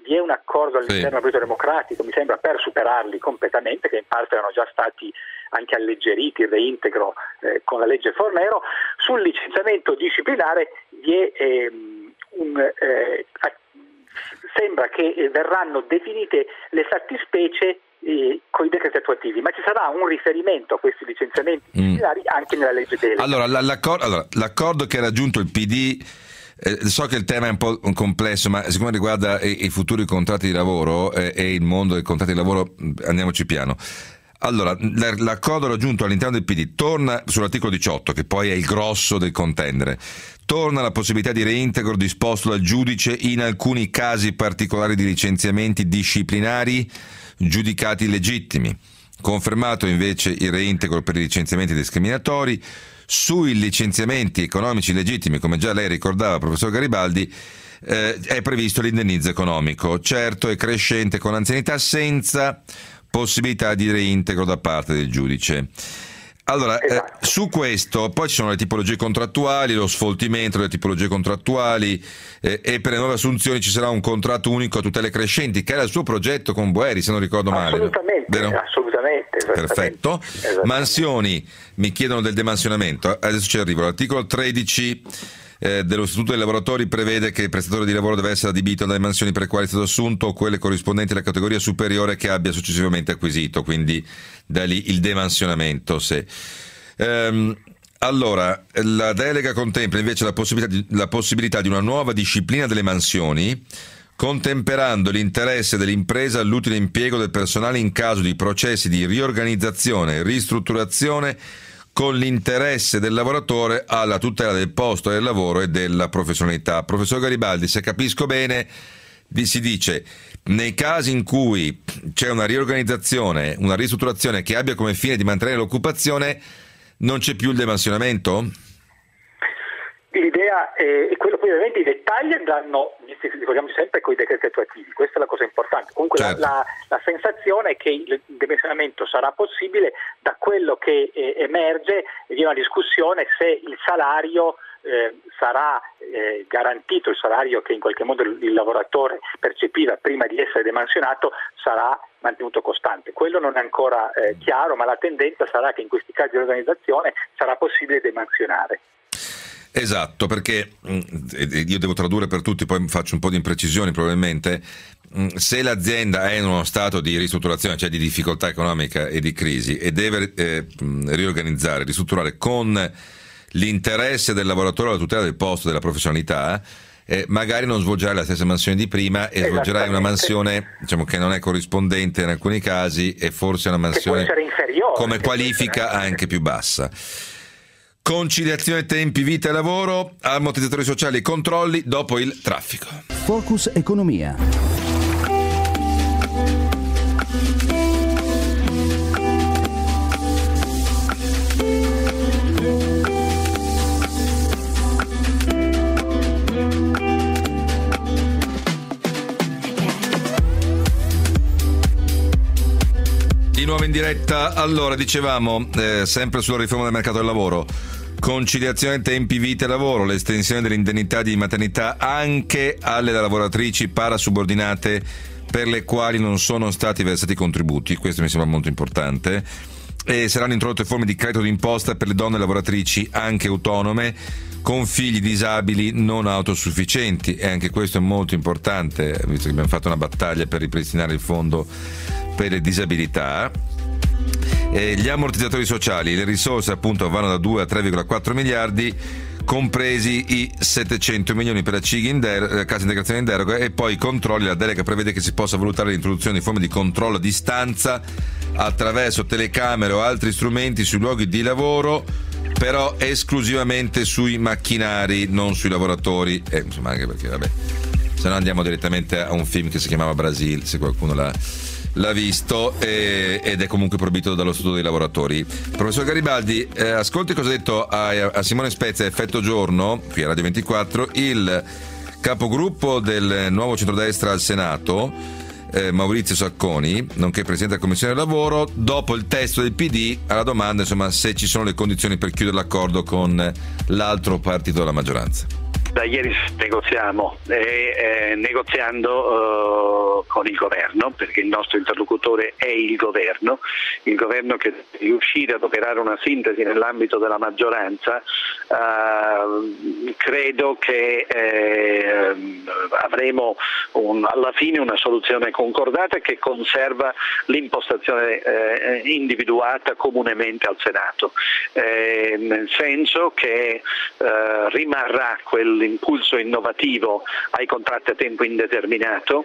vi è un accordo all'interno del Partito Democratico, mi sembra, per superarli completamente, che in parte erano già stati anche alleggeriti, il reintegro eh, con la legge Fornero. Sul licenziamento disciplinare vi è ehm, un eh, sembra che verranno definite le fattispecie eh, con i decreti attuativi, ma ci sarà un riferimento a questi licenziamenti disciplinari mm. anche nella legge delega.
Allora, l'accordo, allora, l'accordo che ha raggiunto il P D, eh, so che il tema è un po' complesso, ma siccome riguarda i, i futuri contratti di lavoro eh, e il mondo dei contratti di lavoro, andiamoci piano. Allora, l'accordo raggiunto all'interno del P D torna sull'articolo diciotto, che poi è il grosso del contendere. Torna la possibilità di reintegro disposto dal giudice in alcuni casi particolari di licenziamenti disciplinari giudicati legittimi. Confermato invece il reintegro per i licenziamenti discriminatori. Sui licenziamenti economici legittimi, come già lei ricordava, professor Garibaldi, eh, è previsto l'indennizzo economico, certo e crescente con anzianità, senza possibilità di reintegro da parte del giudice. Allora, esatto. eh, su questo poi ci sono le tipologie contrattuali, lo sfoltimento delle tipologie contrattuali eh, e per le nuove assunzioni ci sarà un contratto unico a tutele crescenti, che era il suo progetto con Boeri, se non ricordo male.
Assolutamente,
vero?
assolutamente.
Perfetto. Mansioni, mi chiedono del demansionamento, adesso ci arrivo. L'articolo tredici eh, dello Statuto dei lavoratori prevede che il prestatore di lavoro deve essere adibito alle mansioni per le quali è stato assunto o quelle corrispondenti alla categoria superiore che abbia successivamente acquisito, quindi da lì il demansionamento. Se. Ehm, allora, la delega contempla invece la possibilità, di, la possibilità di una nuova disciplina delle mansioni, contemperando l'interesse dell'impresa all'utile impiego del personale in caso di processi di riorganizzazione e ristrutturazione, con l'interesse del lavoratore alla tutela del posto del lavoro e della professionalità. Professor Garibaldi, se capisco bene, si dice nei casi in cui c'è una riorganizzazione, una ristrutturazione che abbia come fine di mantenere l'occupazione, non c'è più il demansionamento?
L'idea è quello, poi ovviamente i dettagli andranno, ricordiamoci sempre, con i decreti attuativi, questa è la cosa importante. Comunque certo. la, la, la sensazione è che il dimensionamento sarà possibile. Da quello che eh, emerge vi è una discussione se il salario eh, sarà eh, garantito, il salario che in qualche modo il, il lavoratore percepiva prima di essere demansionato sarà mantenuto costante. Quello non è ancora eh, chiaro, ma la tendenza sarà che in questi casi di organizzazione sarà possibile demansionare.
Esatto, perché io devo tradurre per tutti, poi faccio un po' di imprecisioni probabilmente. Se l'azienda è in uno stato di ristrutturazione, cioè di difficoltà economica e di crisi, e deve eh, riorganizzare, ristrutturare con l'interesse del lavoratore alla tutela del posto, della professionalità, eh, magari non svolgerai la stessa mansione di prima e svolgerai una mansione, diciamo, che non è corrispondente in alcuni casi, e forse una mansione come qualifica anche più bassa. Conciliazione tempi, vita e lavoro, ammortizzatori sociali e controlli dopo il traffico.
Focus Economia.
Di nuovo in diretta. Allora, dicevamo, eh, sempre sulla riforma del mercato del lavoro, conciliazione tempi, vita e lavoro, l'estensione dell'indennità di maternità anche alle lavoratrici parasubordinate per le quali non sono stati versati contributi, questo mi sembra molto importante, e saranno introdotte forme di credito d'imposta per le donne lavoratrici anche autonome con figli disabili non autosufficienti, e anche questo è molto importante, visto che abbiamo fatto una battaglia per ripristinare il fondo per le disabilità. E gli ammortizzatori sociali, le risorse appunto vanno da due a tre virgola quattro miliardi, compresi i settecento milioni per la C I G in der- cassa integrazione in deroga, e poi i controlli. La delega prevede che si possa valutare l'introduzione di forme di controllo a distanza attraverso telecamere o altri strumenti sui luoghi di lavoro, però esclusivamente sui macchinari, non sui lavoratori, eh, insomma, anche perché vabbè, se no andiamo direttamente a un film che si chiamava Brasil, se qualcuno l'ha l'ha visto, eh, ed è comunque proibito dallo Statuto dei lavoratori. Professor Garibaldi, eh, ascolti cosa ha detto a, a Simone Spezia, Effetto Giorno, qui a Radio ventiquattro, il capogruppo del nuovo centrodestra al Senato, eh, Maurizio Sacconi, nonché Presidente della Commissione del Lavoro, dopo il testo del P D, alla domanda insomma se ci sono le condizioni per chiudere l'accordo con l'altro partito della maggioranza.
Da ieri negoziamo e eh, negoziando eh, con il governo, perché il nostro interlocutore è il governo, il governo che deve riuscire ad operare una sintesi nell'ambito della maggioranza. Eh, credo che eh, avremo un, alla fine una soluzione concordata che conserva l'impostazione eh, individuata comunemente al Senato, eh, nel senso che eh, rimarrà quel l'impulso innovativo ai contratti a tempo indeterminato,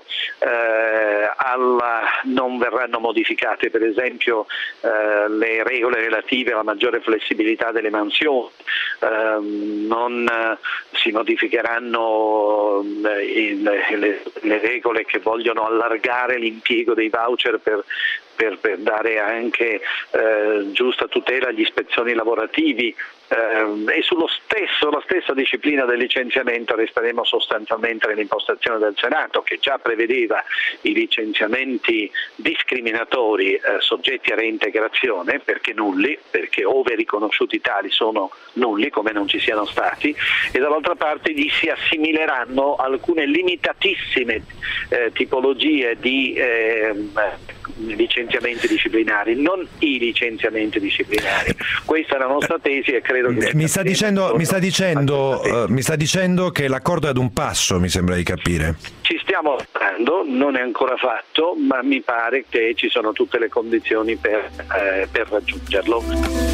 eh, alla, non verranno modificate per esempio eh, le regole relative alla maggiore flessibilità delle mansioni, eh, non eh, si modificheranno eh, le, le regole che vogliono allargare l'impiego dei voucher per Per, per dare anche eh, giusta tutela agli ispezioni lavorativi, eh, e sullo stesso, la stessa disciplina del licenziamento resteremo sostanzialmente nell'impostazione del Senato, che già prevedeva i licenziamenti discriminatori eh, soggetti a reintegrazione perché nulli, perché ove riconosciuti tali sono nulli, come non ci siano stati, e dall'altra parte gli si assimileranno alcune limitatissime eh, tipologie di eh, licenziamenti disciplinari, non i licenziamenti disciplinari. Questa è la nostra tesi e credo che
mi sta dicendo mi sta dicendo uh, mi sta dicendo che l'accordo è ad un passo, mi sembra di capire.
Ci stiamo lavorando, non è ancora fatto, ma mi pare che ci sono tutte le condizioni per, eh, per raggiungerlo.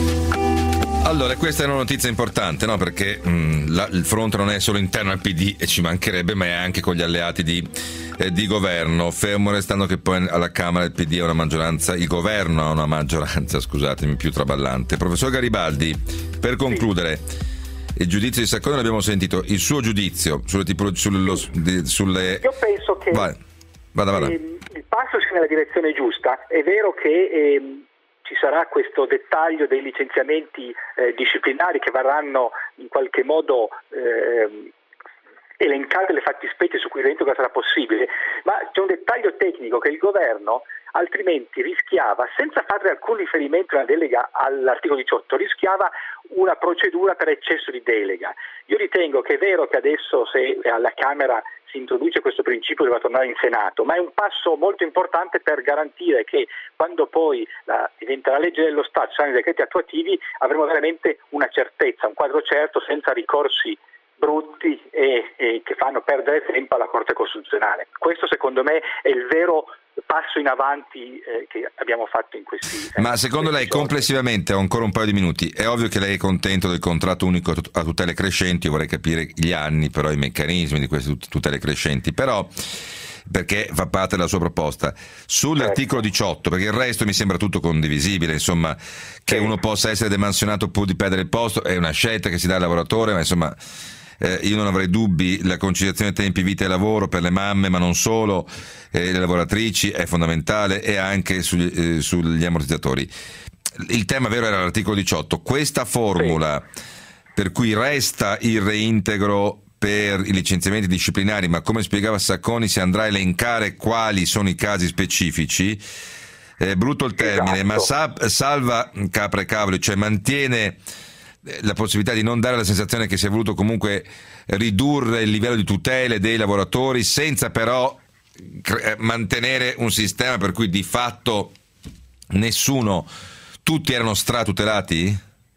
Allora, questa è una notizia importante, no? Perché mh, la, il fronte non è solo interno al P D, e ci mancherebbe, ma è anche con gli alleati di, eh, di governo, fermo restando che poi alla Camera il P D ha una maggioranza, il governo ha una maggioranza, scusatemi, più traballante. Professor Garibaldi, per concludere, il giudizio di Sacconi l'abbiamo sentito, il suo giudizio sulle tipologie, sullo, di, sulle...
Io penso che
Vai. Vada, vada.
Eh, il passo sia nella direzione giusta. È vero che eh, ci sarà questo dettaglio dei licenziamenti eh, disciplinari che varranno in qualche modo eh, elencate le fattispecie su cui il reintegro sarà possibile, ma c'è un dettaglio tecnico che il governo altrimenti rischiava, senza fare alcun riferimento alla delega all'articolo diciotto, rischiava una procedura per eccesso di delega. Io ritengo che è vero che adesso se alla Camera si introduce questo principio deve tornare in Senato, ma è un passo molto importante per garantire che quando poi la, diventerà legge dello Stato, saranno i decreti attuativi, avremo veramente una certezza, un quadro certo, senza ricorsi brutti e, e che fanno perdere tempo alla Corte Costituzionale. Questo secondo me è il vero passo in avanti eh, che abbiamo fatto in questi
Ma eh, secondo lei giorni. Complessivamente, ho ancora un paio di minuti, è ovvio che lei è contento del contratto unico a tutele crescenti, io vorrei capire gli anni, però i meccanismi di queste tutele crescenti, però perché fa parte della sua proposta sull'articolo diciotto, perché il resto mi sembra tutto condivisibile, insomma, che uno possa essere demansionato pur di perdere il posto è una scelta che si dà al lavoratore, ma insomma Eh, io non avrei dubbi, la conciliazione tempi vita e lavoro per le mamme, ma non solo, eh, le lavoratrici è fondamentale, e anche sugli, eh, sugli ammortizzatori. Il tema vero era l'articolo diciotto, questa formula per cui resta il reintegro per i licenziamenti disciplinari, ma come spiegava Sacconi si andrà a elencare quali sono i casi specifici. È brutto il termine, esatto. Ma sa- salva capra e cavoli, cioè mantiene la possibilità di non dare la sensazione che si è voluto comunque ridurre il livello di tutele dei lavoratori senza però cre- mantenere un sistema per cui di fatto nessuno, tutti erano stratutelati?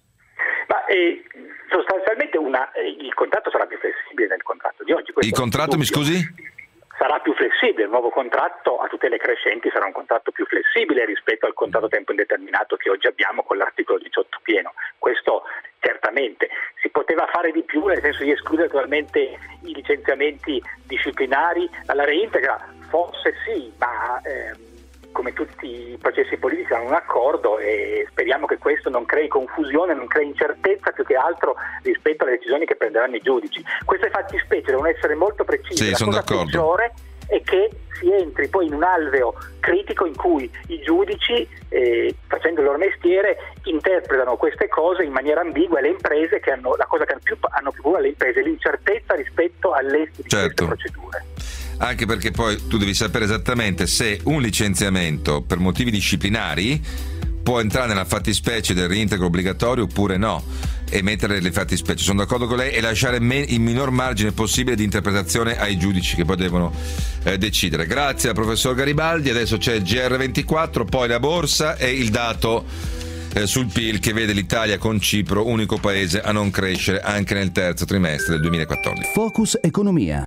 Ma eh, sostanzialmente una, eh, il contratto sarà più flessibile del contratto di oggi.
Il contratto, mi scusi?
Sarà più flessibile, il nuovo contratto a tutele crescenti sarà un contratto più flessibile rispetto al contratto a tempo indeterminato che oggi abbiamo con l'articolo diciotto pieno. Questo certamente. Si poteva fare di più, nel senso di escludere totalmente i licenziamenti disciplinari dalla reintegra? Forse sì, ma eh, come tutti i processi politici hanno un accordo e speriamo che questo non crei confusione, non crei incertezza più che altro rispetto alle decisioni che prenderanno i giudici. Queste fattispecie devono essere molto precise.
Sì,
la
sono
cosa
d'accordo.
peggiore è che si entri poi in un alveo critico in cui i giudici, eh, facendo il loro mestiere, interpretano queste cose in maniera ambigua, e le imprese che hanno la cosa che hanno più, hanno più paura, le imprese, l'incertezza rispetto all'esito di
certo.
queste procedure.
Anche perché poi tu devi sapere esattamente se un licenziamento per motivi disciplinari può entrare nella fattispecie del reintegro obbligatorio oppure no. e mettere le fattispecie. Sono d'accordo con lei, e lasciare me- il minor margine possibile di interpretazione ai giudici che poi devono eh, decidere. Grazie al professor Garibaldi. Adesso c'è il G R ventiquattro, poi la borsa e il dato eh, sul P I L che vede l'Italia con Cipro unico paese a non crescere anche nel terzo trimestre del duemilaquattordici.
Focus Economia.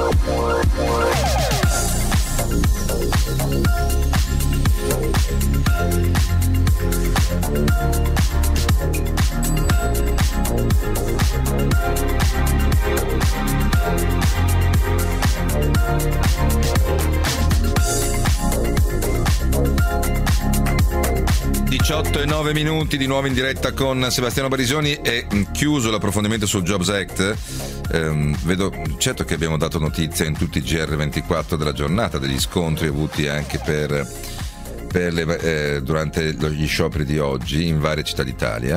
diciotto e nove minuti di nuovo in diretta con Sebastiano Barisoni, e chiuso l'approfondimento sul Jobs Act. Ehm, vedo, certo che abbiamo dato notizia in tutti i G R ventiquattro della giornata degli scontri avuti anche per, per le, eh, durante gli scioperi di oggi in varie città d'Italia,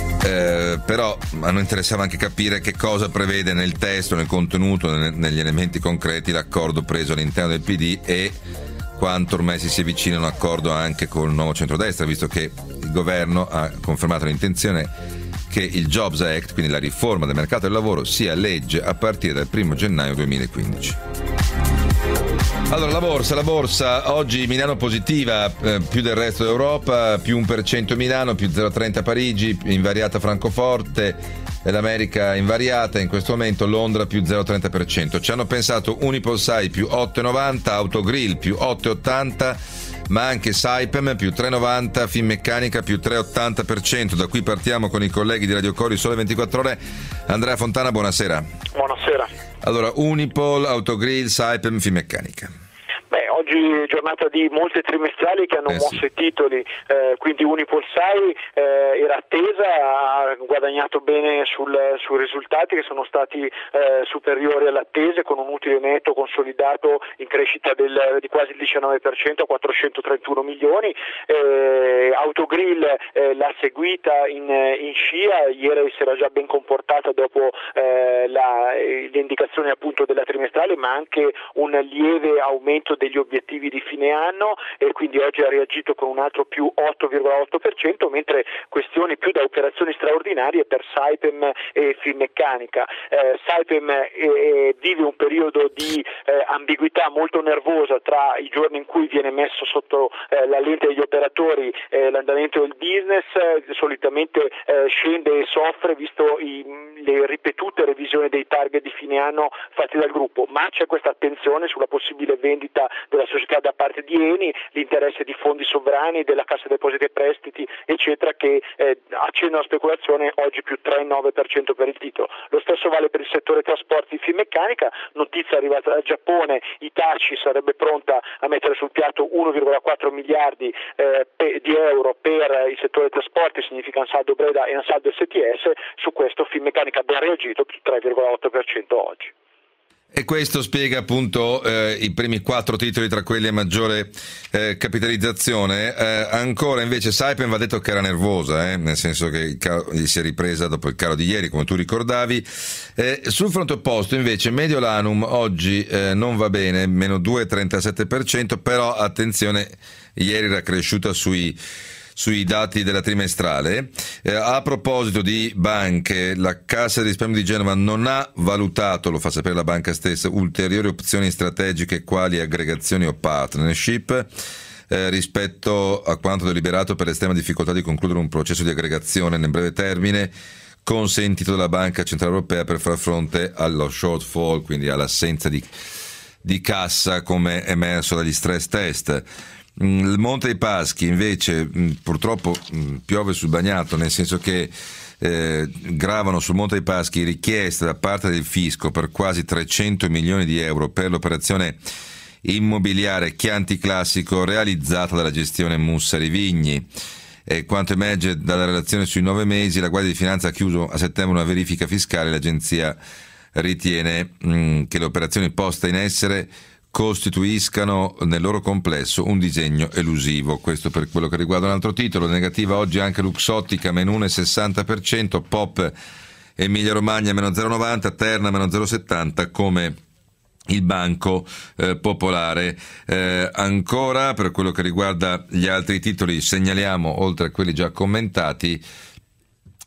eh, però a noi interessava anche capire che cosa prevede nel testo, nel contenuto, nel, negli elementi concreti l'accordo preso all'interno del P D e quanto ormai si si avvicina a un accordo anche con il nuovo centrodestra, visto che il governo ha confermato l'intenzione che il Jobs Act, quindi la riforma del mercato del lavoro, sia legge a partire dal primo gennaio duemilaquindici. Allora, la borsa, la borsa oggi Milano positiva, eh, più del resto d'Europa, più un per cento Milano, più zero virgola trenta Parigi, invariata Francoforte, l'America invariata, in questo momento Londra più zero virgola trenta per cento. Ci hanno pensato Unipolsai più otto virgola novanta, Autogrill più otto virgola ottanta, ma anche Saipem più tre virgola novanta, Finmeccanica più tre virgola ottanta per cento. Da qui partiamo con i colleghi di Radio Cori Sole ventiquattro Ore. Andrea Fontana, buonasera.
Buonasera.
Allora, Unipol, Autogrill, Saipem, Finmeccanica.
Beh, oggi è giornata di molte trimestrali che hanno
eh
mosso
sì.
i titoli, eh, quindi Unipolsai eh, era attesa, ha guadagnato bene sul, sui risultati che sono stati eh, superiori alle attese, con un utile netto consolidato in crescita del, di quasi il diciannove per cento a quattrocentotrentuno milioni. Eh, Autogrill eh, l'ha seguita in, in scia, ieri si era già ben comportata dopo eh, la, le indicazioni appunto della trimestrale, ma anche un lieve aumento degli obiettivi di fine anno, e quindi oggi ha reagito con un altro più otto virgola otto per cento, mentre questioni più da operazioni straordinarie per Saipem e Finmeccanica. Eh, Saipem eh, vive un periodo di eh, ambiguità molto nervosa tra i giorni in cui viene messo sotto eh, la lente degli operatori eh, l'andamento del business, eh, solitamente eh, scende e soffre visto i, le ripetute revisioni dei target di fine anno fatti dal gruppo, ma c'è questa attenzione sulla possibile vendita della società da parte di Eni, l'interesse di fondi sovrani, della Cassa Depositi e Prestiti, eccetera, che eh, accenna alla speculazione, oggi più tre virgola nove per cento per il titolo. Lo stesso vale per il settore trasporti di Finmeccanica, notizia arrivata dal Giappone, Hitachi sarebbe pronta a mettere sul piatto uno virgola quattro miliardi eh, pe- di euro per il settore trasporti, significa Ansaldo Breda e Ansaldo S T S, su questo Finmeccanica ha ben reagito, più tre virgola otto per cento oggi.
E questo spiega appunto eh, i primi quattro titoli tra quelli a maggiore eh, capitalizzazione. Eh, ancora invece Saipem va detto che era nervosa, eh, nel senso che il calo, gli si è ripresa dopo il calo di ieri, come tu ricordavi. Eh, sul fronte opposto invece Mediolanum oggi eh, non va bene, meno due virgola trentasette per cento, però attenzione, ieri era cresciuta sui sui dati della trimestrale. Eh, a proposito di banche, la Cassa di risparmio di Genova non ha valutato, lo fa sapere la banca stessa, ulteriori opzioni strategiche quali aggregazioni o partnership eh, rispetto a quanto deliberato per l'estrema difficoltà di concludere un processo di aggregazione nel breve termine consentito dalla Banca Centrale Europea per far fronte allo shortfall, quindi all'assenza di, di cassa come emerso dagli stress test. Il Monte dei Paschi invece purtroppo piove sul bagnato, nel senso che eh, gravano sul Monte dei Paschi richieste da parte del fisco per quasi trecento milioni di euro per l'operazione immobiliare Chianti Classico realizzata dalla gestione Mussari Vigni. E quanto emerge dalla relazione sui nove mesi, la Guardia di Finanza ha chiuso a settembre una verifica fiscale. L'agenzia ritiene mh, che le operazioni poste in essere costituiscano nel loro complesso un disegno elusivo. Questo per quello che riguarda un altro titolo. Negativa oggi anche Luxottica, meno uno virgola sessanta per cento, Pop Emilia Romagna meno zero virgola novanta, Terna meno zero virgola settanta, come il Banco eh, Popolare. Eh, ancora per quello che riguarda gli altri titoli segnaliamo, oltre a quelli già commentati,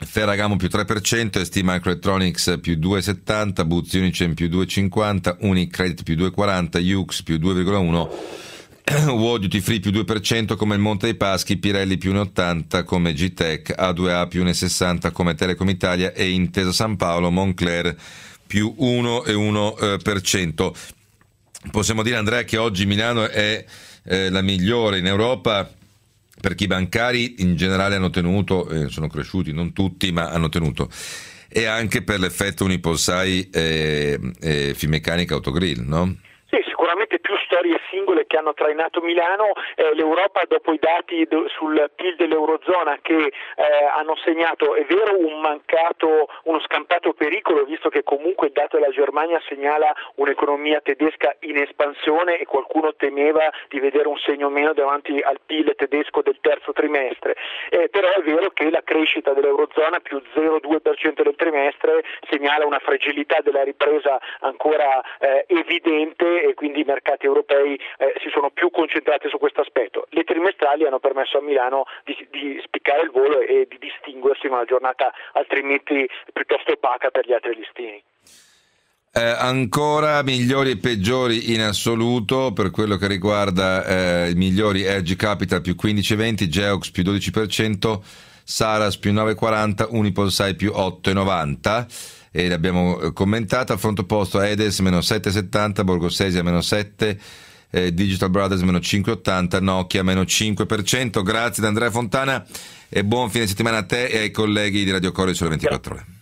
Ferragamo più tre per cento, S T Microelectronics più due virgola settanta, Booz Unicem più due virgola cinquanta, Unicredit più due virgola quaranta, U X più due virgola uno, World Duty Free più due per cento come il Monte dei Paschi, Pirelli più uno virgola ottanta come G Tech, A due A più uno virgola sessanta come Telecom Italia e Intesa San Paolo, Moncler più uno virgola uno per cento. Possiamo dire, Andrea, che oggi Milano è eh, la migliore in Europa perché i bancari in generale hanno tenuto, eh, sono cresciuti, non tutti, ma hanno tenuto, e anche per l'effetto Unipolsai e eh, eh, Finmeccanica Autogrill, no?
Sì, sicuramente più storie singole che hanno trainato Milano. Eh, L'Europa, dopo i dati do, sul P I L dell'Eurozona che eh, hanno segnato, è vero, un mancato, uno scampato pericolo, visto che comunque il dato della Germania segnala un'economia tedesca in espansione e qualcuno temeva di vedere un segno meno davanti al P I L tedesco del terzo trimestre. Eh, però è vero che la crescita dell'Eurozona più zero virgola due per cento del trimestre segnala una fragilità della ripresa ancora eh, evidente, e quindi i mercati europei eh, si sono più concentrati su questo aspetto. Le trimestrali hanno permesso a Milano di, di spiccare il volo e di distinguersi in una giornata altrimenti piuttosto opaca per gli altri listini.
Eh, ancora migliori e peggiori in assoluto per quello che riguarda eh, i migliori: Edge Capital più quindici virgola venti, Geox più dodici per cento, Saras più nove virgola quaranta, Unipolsai più otto virgola novanta. E l'abbiamo commentata. Al fronte opposto Edes meno sette virgola settanta, Borgosesia meno sette, eh, Digital Brothers meno cinque virgola ottanta, Nokia meno cinque per cento. Grazie ad Andrea Fontana e buon fine settimana a te e ai colleghi di Radio Cori sulle ventiquattro ore.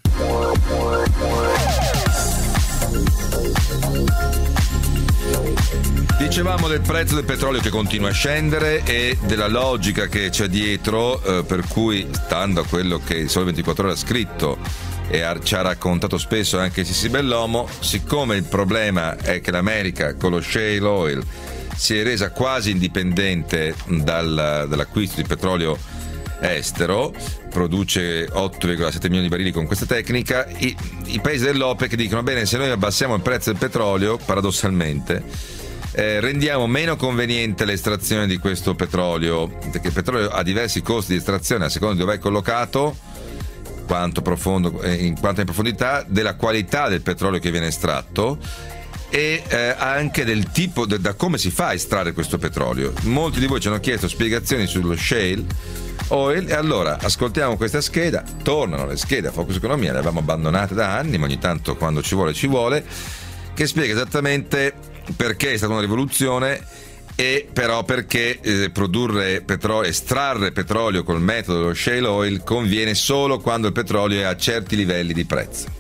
Dicevamo del prezzo del petrolio che continua a scendere e della logica che c'è dietro, eh, per cui, stando a quello che il Sole ventiquattro Ore ha scritto e ci ha raccontato spesso anche Sissi Bellomo, siccome il problema è che l'America con lo shale oil si è resa quasi indipendente dal, dall'acquisto di petrolio estero, produce otto virgola sette milioni di barili con questa tecnica, i, i paesi dell'OPEC dicono: bene, se noi abbassiamo il prezzo del petrolio, paradossalmente eh, rendiamo meno conveniente l'estrazione di questo petrolio, perché il petrolio ha diversi costi di estrazione a seconda di dove è collocato, quanto profondo, in quanto in profondità, della qualità del petrolio che viene estratto e eh, anche del tipo, de, da come si fa a estrarre questo petrolio. Molti di voi ci hanno chiesto spiegazioni sullo shale oil e allora ascoltiamo questa scheda. Tornano le schede a Focus Economia, le avevamo abbandonate da anni, ma ogni tanto quando ci vuole ci vuole, che spiega esattamente perché è stata una rivoluzione e però perché eh, produrre petrolio, estrarre petrolio col metodo dello shale oil conviene solo quando il petrolio è a certi livelli di prezzo.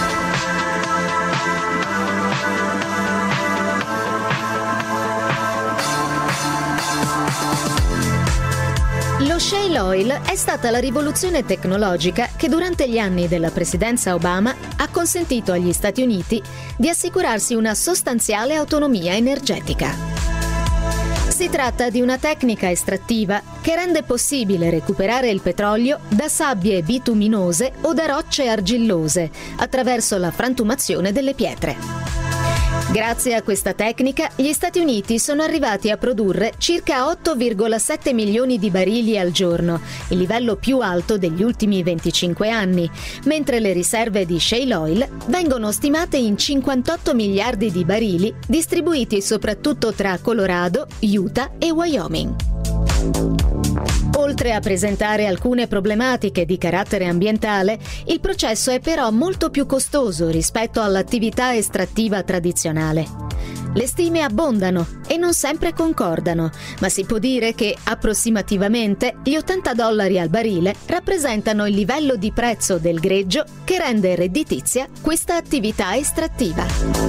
Lo shale oil è stata la rivoluzione tecnologica che durante gli anni della presidenza Obama ha consentito agli Stati Uniti di assicurarsi una sostanziale autonomia energetica. Si tratta di una tecnica estrattiva che rende possibile recuperare il petrolio da sabbie bituminose o da rocce argillose attraverso la frantumazione delle pietre. Grazie a questa tecnica, gli Stati Uniti sono arrivati a produrre circa otto virgola sette milioni di barili al giorno, il livello più alto degli ultimi venticinque anni, mentre le riserve di shale oil vengono stimate in cinquantotto miliardi di barili, distribuiti soprattutto tra Colorado, Utah e Wyoming. Oltre a presentare alcune problematiche di carattere ambientale, il processo è però molto più costoso rispetto all'attività estrattiva tradizionale. Le stime abbondano e non sempre concordano, ma si può dire che approssimativamente gli ottanta dollari al barile rappresentano il livello di prezzo del greggio che rende redditizia questa attività estrattiva.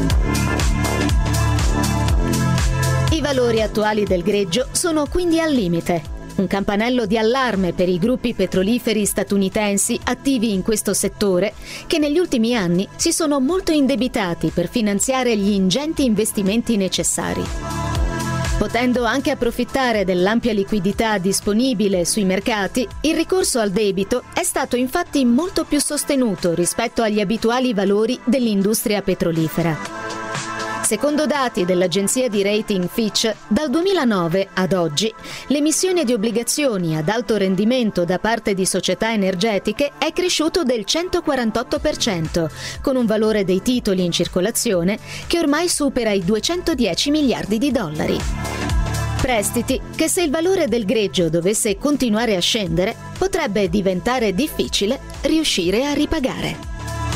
I valori attuali del greggio sono quindi al limite. Un campanello di allarme per i gruppi petroliferi statunitensi attivi in questo settore, che negli ultimi anni si sono molto indebitati per finanziare gli ingenti investimenti necessari. Potendo anche approfittare dell'ampia liquidità disponibile sui mercati, il ricorso al debito è stato infatti molto più sostenuto rispetto agli abituali valori dell'industria petrolifera. Secondo dati dell'agenzia di rating Fitch, dal duemilanove ad oggi, l'emissione di obbligazioni ad alto rendimento da parte di società energetiche è cresciuto del centoquarantotto per cento, con un valore dei titoli in circolazione che ormai supera i duecentodieci miliardi di dollari. Prestiti che, se il valore del greggio dovesse continuare a scendere, potrebbe diventare difficile riuscire a ripagare.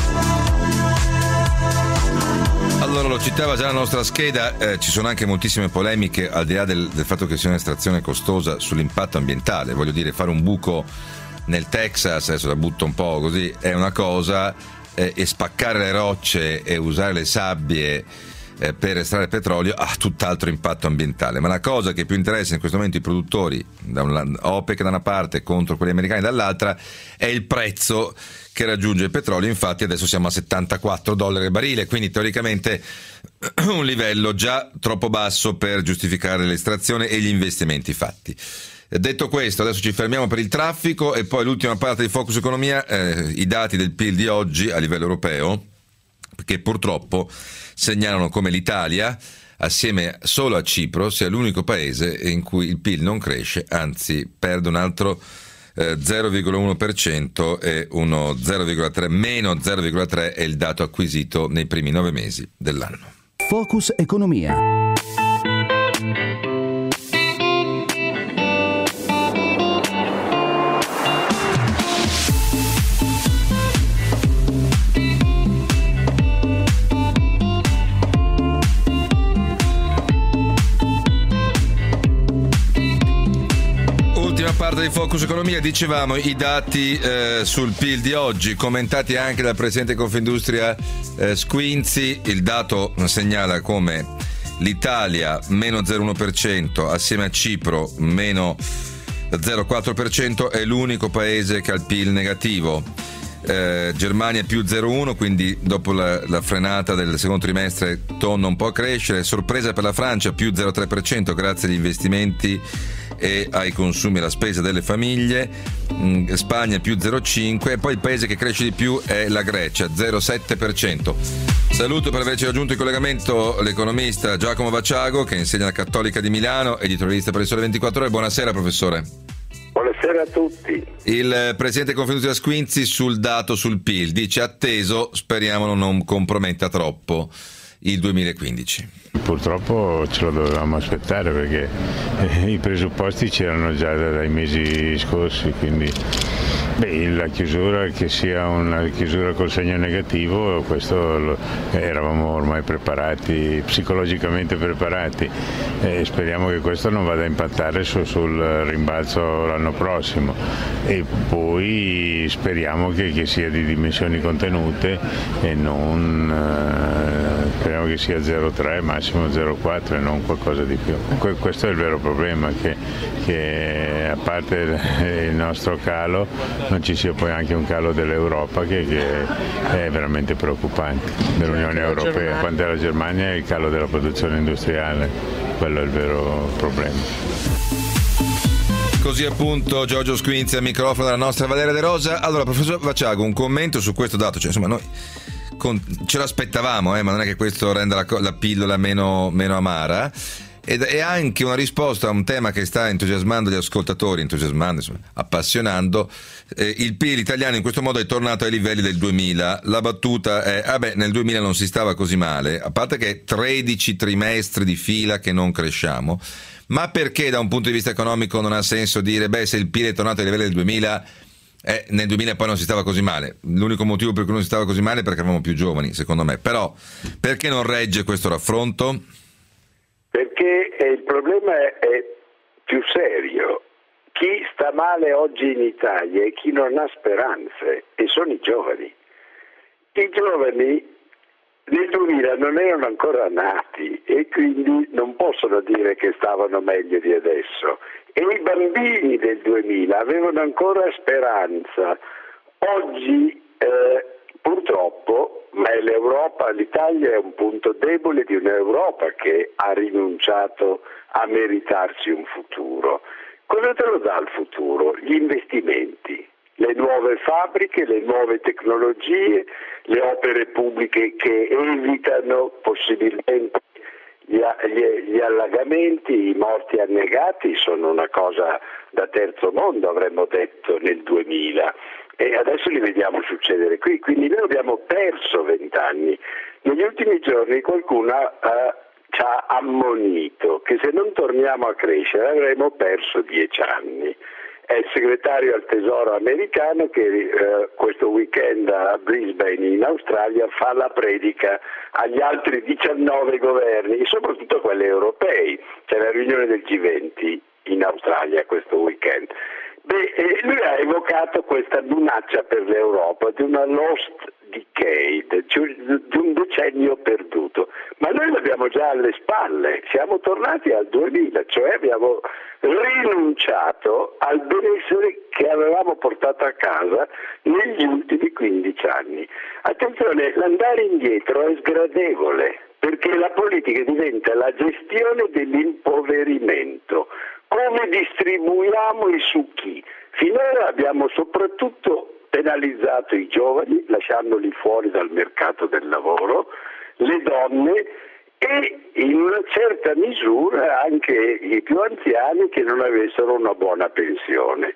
Allora, lo citava già la nostra scheda, eh, ci sono anche moltissime polemiche, al di là del, del fatto che sia un'estrazione costosa, sull'impatto ambientale. Voglio dire, fare un buco nel Texas, adesso la butto un po' così, è una cosa, eh, e spaccare le rocce e usare le sabbie eh, per estrarre petrolio ha tutt'altro impatto ambientale. Ma la cosa che più interessa in questo momento i produttori, da un, OPEC da una parte contro quelli americani dall'altra, è il prezzo che raggiunge il petrolio. Infatti adesso siamo a settantaquattro dollari al barile, quindi teoricamente un livello già troppo basso per giustificare l'estrazione e gli investimenti fatti. Detto questo, adesso ci fermiamo per il traffico e poi l'ultima parte di Focus Economia, eh, i dati del P I L di oggi a livello europeo, che purtroppo segnalano come l'Italia, assieme solo a Cipro, sia l'unico paese in cui il P I L non cresce, anzi perde un altro zero virgola uno per cento e uno zero virgola tre, meno zero virgola tre è il dato acquisito nei primi nove mesi dell'anno.
Focus Economia.
Parte di Focus Economia, dicevamo i dati eh, sul P I L di oggi, commentati anche dal presidente Confindustria eh, Squinzi. Il dato segnala come l'Italia meno zero virgola uno per cento, assieme a Cipro meno zero virgola quattro per cento, è l'unico paese che ha il P I L negativo. Eh, Germania più zero virgola uno, quindi dopo la, la frenata del secondo trimestre torna un po' a crescere. Sorpresa per la Francia, più zero virgola tre per cento grazie agli investimenti e ai consumi e alla spesa delle famiglie. mm, Spagna più zero virgola cinque, e poi il paese che cresce di più è la Grecia, zero virgola sette per cento. Saluto per averci raggiunto in collegamento l'economista Giacomo Vacciago, che insegna alla Cattolica di Milano, editorialista per il Sole ventiquattro Ore. Buonasera professore.
Buonasera a tutti.
Il presidente Confindustria Squinzi sul dato sul P I L dice: atteso, speriamo non comprometta troppo il duemilaquindici.
Purtroppo ce lo dovevamo aspettare, perché i presupposti c'erano già dai mesi scorsi, quindi beh, la chiusura, che sia una chiusura col segno negativo, questo lo, eravamo ormai preparati, psicologicamente preparati, e speriamo che questo non vada a impattare su, sul rimbalzo l'anno prossimo, e poi speriamo che, che sia di dimensioni contenute e non eh, speriamo che sia zero virgola tre, massimo zero virgola quattro e non qualcosa di più. Que- questo è il vero problema, che, che a parte il nostro calo non ci sia poi anche un calo dell'Europa che, che è veramente preoccupante, dell'Unione Europea. Quanto alla Germania, il calo della produzione industriale, quello è il vero problema.
Così appunto Giorgio Squinzi al microfono della nostra Valeria De Rosa. Allora, professor Vacciago, un commento su questo dato, cioè, insomma, noi con, ce l'aspettavamo, eh, ma non è che questo renda la, la pillola meno, meno amara. Ed è anche una risposta a un tema che sta entusiasmando gli ascoltatori, entusiasmando, insomma, appassionando. Eh, il P I L italiano in questo modo è tornato ai livelli del duemila. La battuta è: vabbè, nel duemila non si stava così male, a parte che tredici trimestri di fila che non cresciamo. Ma perché da un punto di vista economico non ha senso dire, beh, se il P I L è tornato ai livelli del duemila, eh, nel duemila poi non si stava così male? L'unico motivo per cui non si stava così male è perché eravamo più giovani, secondo me. Però perché non regge questo raffronto?
Perché il problema è più serio. Chi sta male oggi in Italia è chi non ha speranze, e sono i giovani. I giovani nel duemila non erano ancora nati e quindi non possono dire che stavano meglio di adesso. E i bambini del duemila avevano ancora speranza. Oggi eh, purtroppo, ma l'Europa, l'Italia è un punto debole di un'Europa che ha rinunciato a meritarsi un futuro. Cosa te lo dà il futuro? Gli investimenti, le nuove fabbriche, le nuove tecnologie, le opere pubbliche che evitano possibilmente Gli, gli, gli allagamenti, i morti annegati sono una cosa da terzo mondo, avremmo detto nel duemila, e adesso li vediamo succedere qui, quindi noi abbiamo perso vent'anni. Negli ultimi giorni qualcuno ha, ci ha ammonito che se non torniamo a crescere avremo perso dieci anni. È il segretario al Tesoro americano che eh, questo weekend a Brisbane in Australia fa la predica agli altri diciannove governi e soprattutto a quelli europei. C'è la riunione del G venti in Australia questo weekend. Beh, eh, lui ha evocato questa minaccia per l'Europa di una lost decade, cioè di un decennio perduto, ma noi l'abbiamo già alle spalle, siamo tornati al duemila, cioè abbiamo rinunciato al benessere che avevamo portato a casa negli ultimi quindici anni. Attenzione, l'andare indietro è sgradevole, perché la politica diventa la gestione dell'impoverimento. Come distribuiamo e su chi? Finora abbiamo soprattutto penalizzato i giovani, lasciandoli fuori dal mercato del lavoro, le donne e in una certa misura anche i più anziani che non avessero una buona pensione.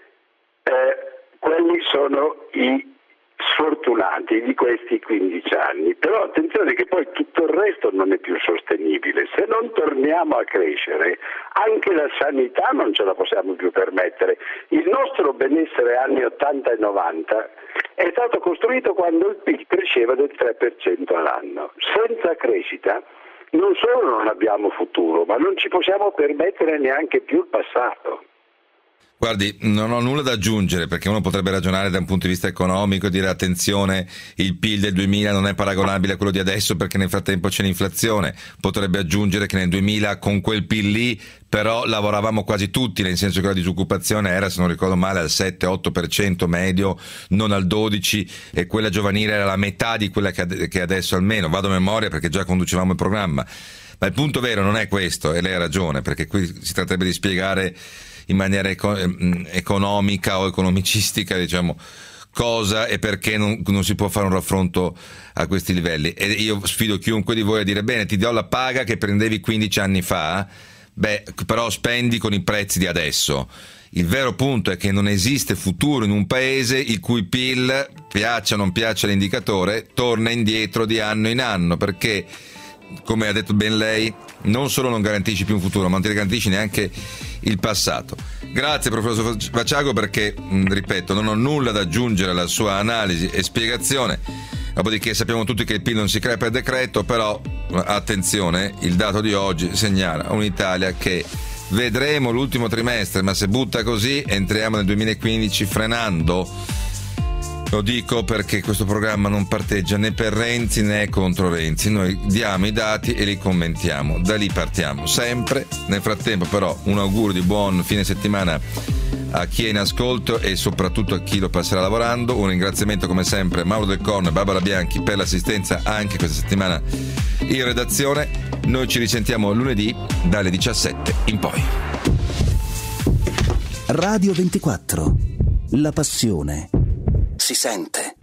Eh, quelli sono i sfortunati di questi quindici anni, però attenzione che poi tutto il resto non è più sostenibile. Se non torniamo a crescere, anche la sanità non ce la possiamo più permettere. Il nostro benessere anni ottanta e novanta è stato costruito quando il P I L cresceva del tre per cento all'anno. Senza crescita non solo non abbiamo futuro, ma non ci possiamo permettere neanche più il passato.
Guardi, non ho nulla da aggiungere, perché uno potrebbe ragionare da un punto di vista economico e dire attenzione, il P I L del duemila non è paragonabile a quello di adesso perché nel frattempo c'è l'inflazione. Potrebbe aggiungere che nel duemila con quel P I L lì però lavoravamo quasi tutti, nel senso che la disoccupazione era, se non ricordo male, al sette otto per cento medio, non al dodici per cento, e quella giovanile era la metà di quella che adesso almeno. Vado a memoria perché già conducevamo il programma. Ma il punto vero non è questo, e lei ha ragione, perché qui si tratterebbe di spiegare in maniera eco- economica o economicistica, diciamo, cosa e perché non, non si può fare un raffronto a questi livelli. E io sfido chiunque di voi a dire: bene, ti do la paga che prendevi quindici anni fa, beh, però spendi con i prezzi di adesso. Il vero punto è che non esiste futuro in un paese il cui P I L, piaccia o non piaccia l'indicatore, torna indietro di anno in anno, perché, come ha detto ben lei, non solo non garantisci più un futuro, ma non ti garantisci neanche il passato. Grazie professor Vaciago, perché, ripeto, non ho nulla da aggiungere alla sua analisi e spiegazione. Dopodiché sappiamo tutti che il P I L non si crea per decreto, però attenzione, il dato di oggi segnala un'Italia che vedremo l'ultimo trimestre, ma se butta così entriamo nel duemilaquindici frenando. Lo dico perché questo programma non parteggia né per Renzi né contro Renzi. Noi diamo i dati e li commentiamo. Da lì partiamo sempre. Nel frattempo però un augurio di buon fine settimana a chi è in ascolto e soprattutto a chi lo passerà lavorando. Un ringraziamento come sempre a Mauro Del Corno e Barbara Bianchi per l'assistenza anche questa settimana in redazione. Noi ci risentiamo lunedì dalle diciassette in poi.
Radio ventiquattro. La passione si sente.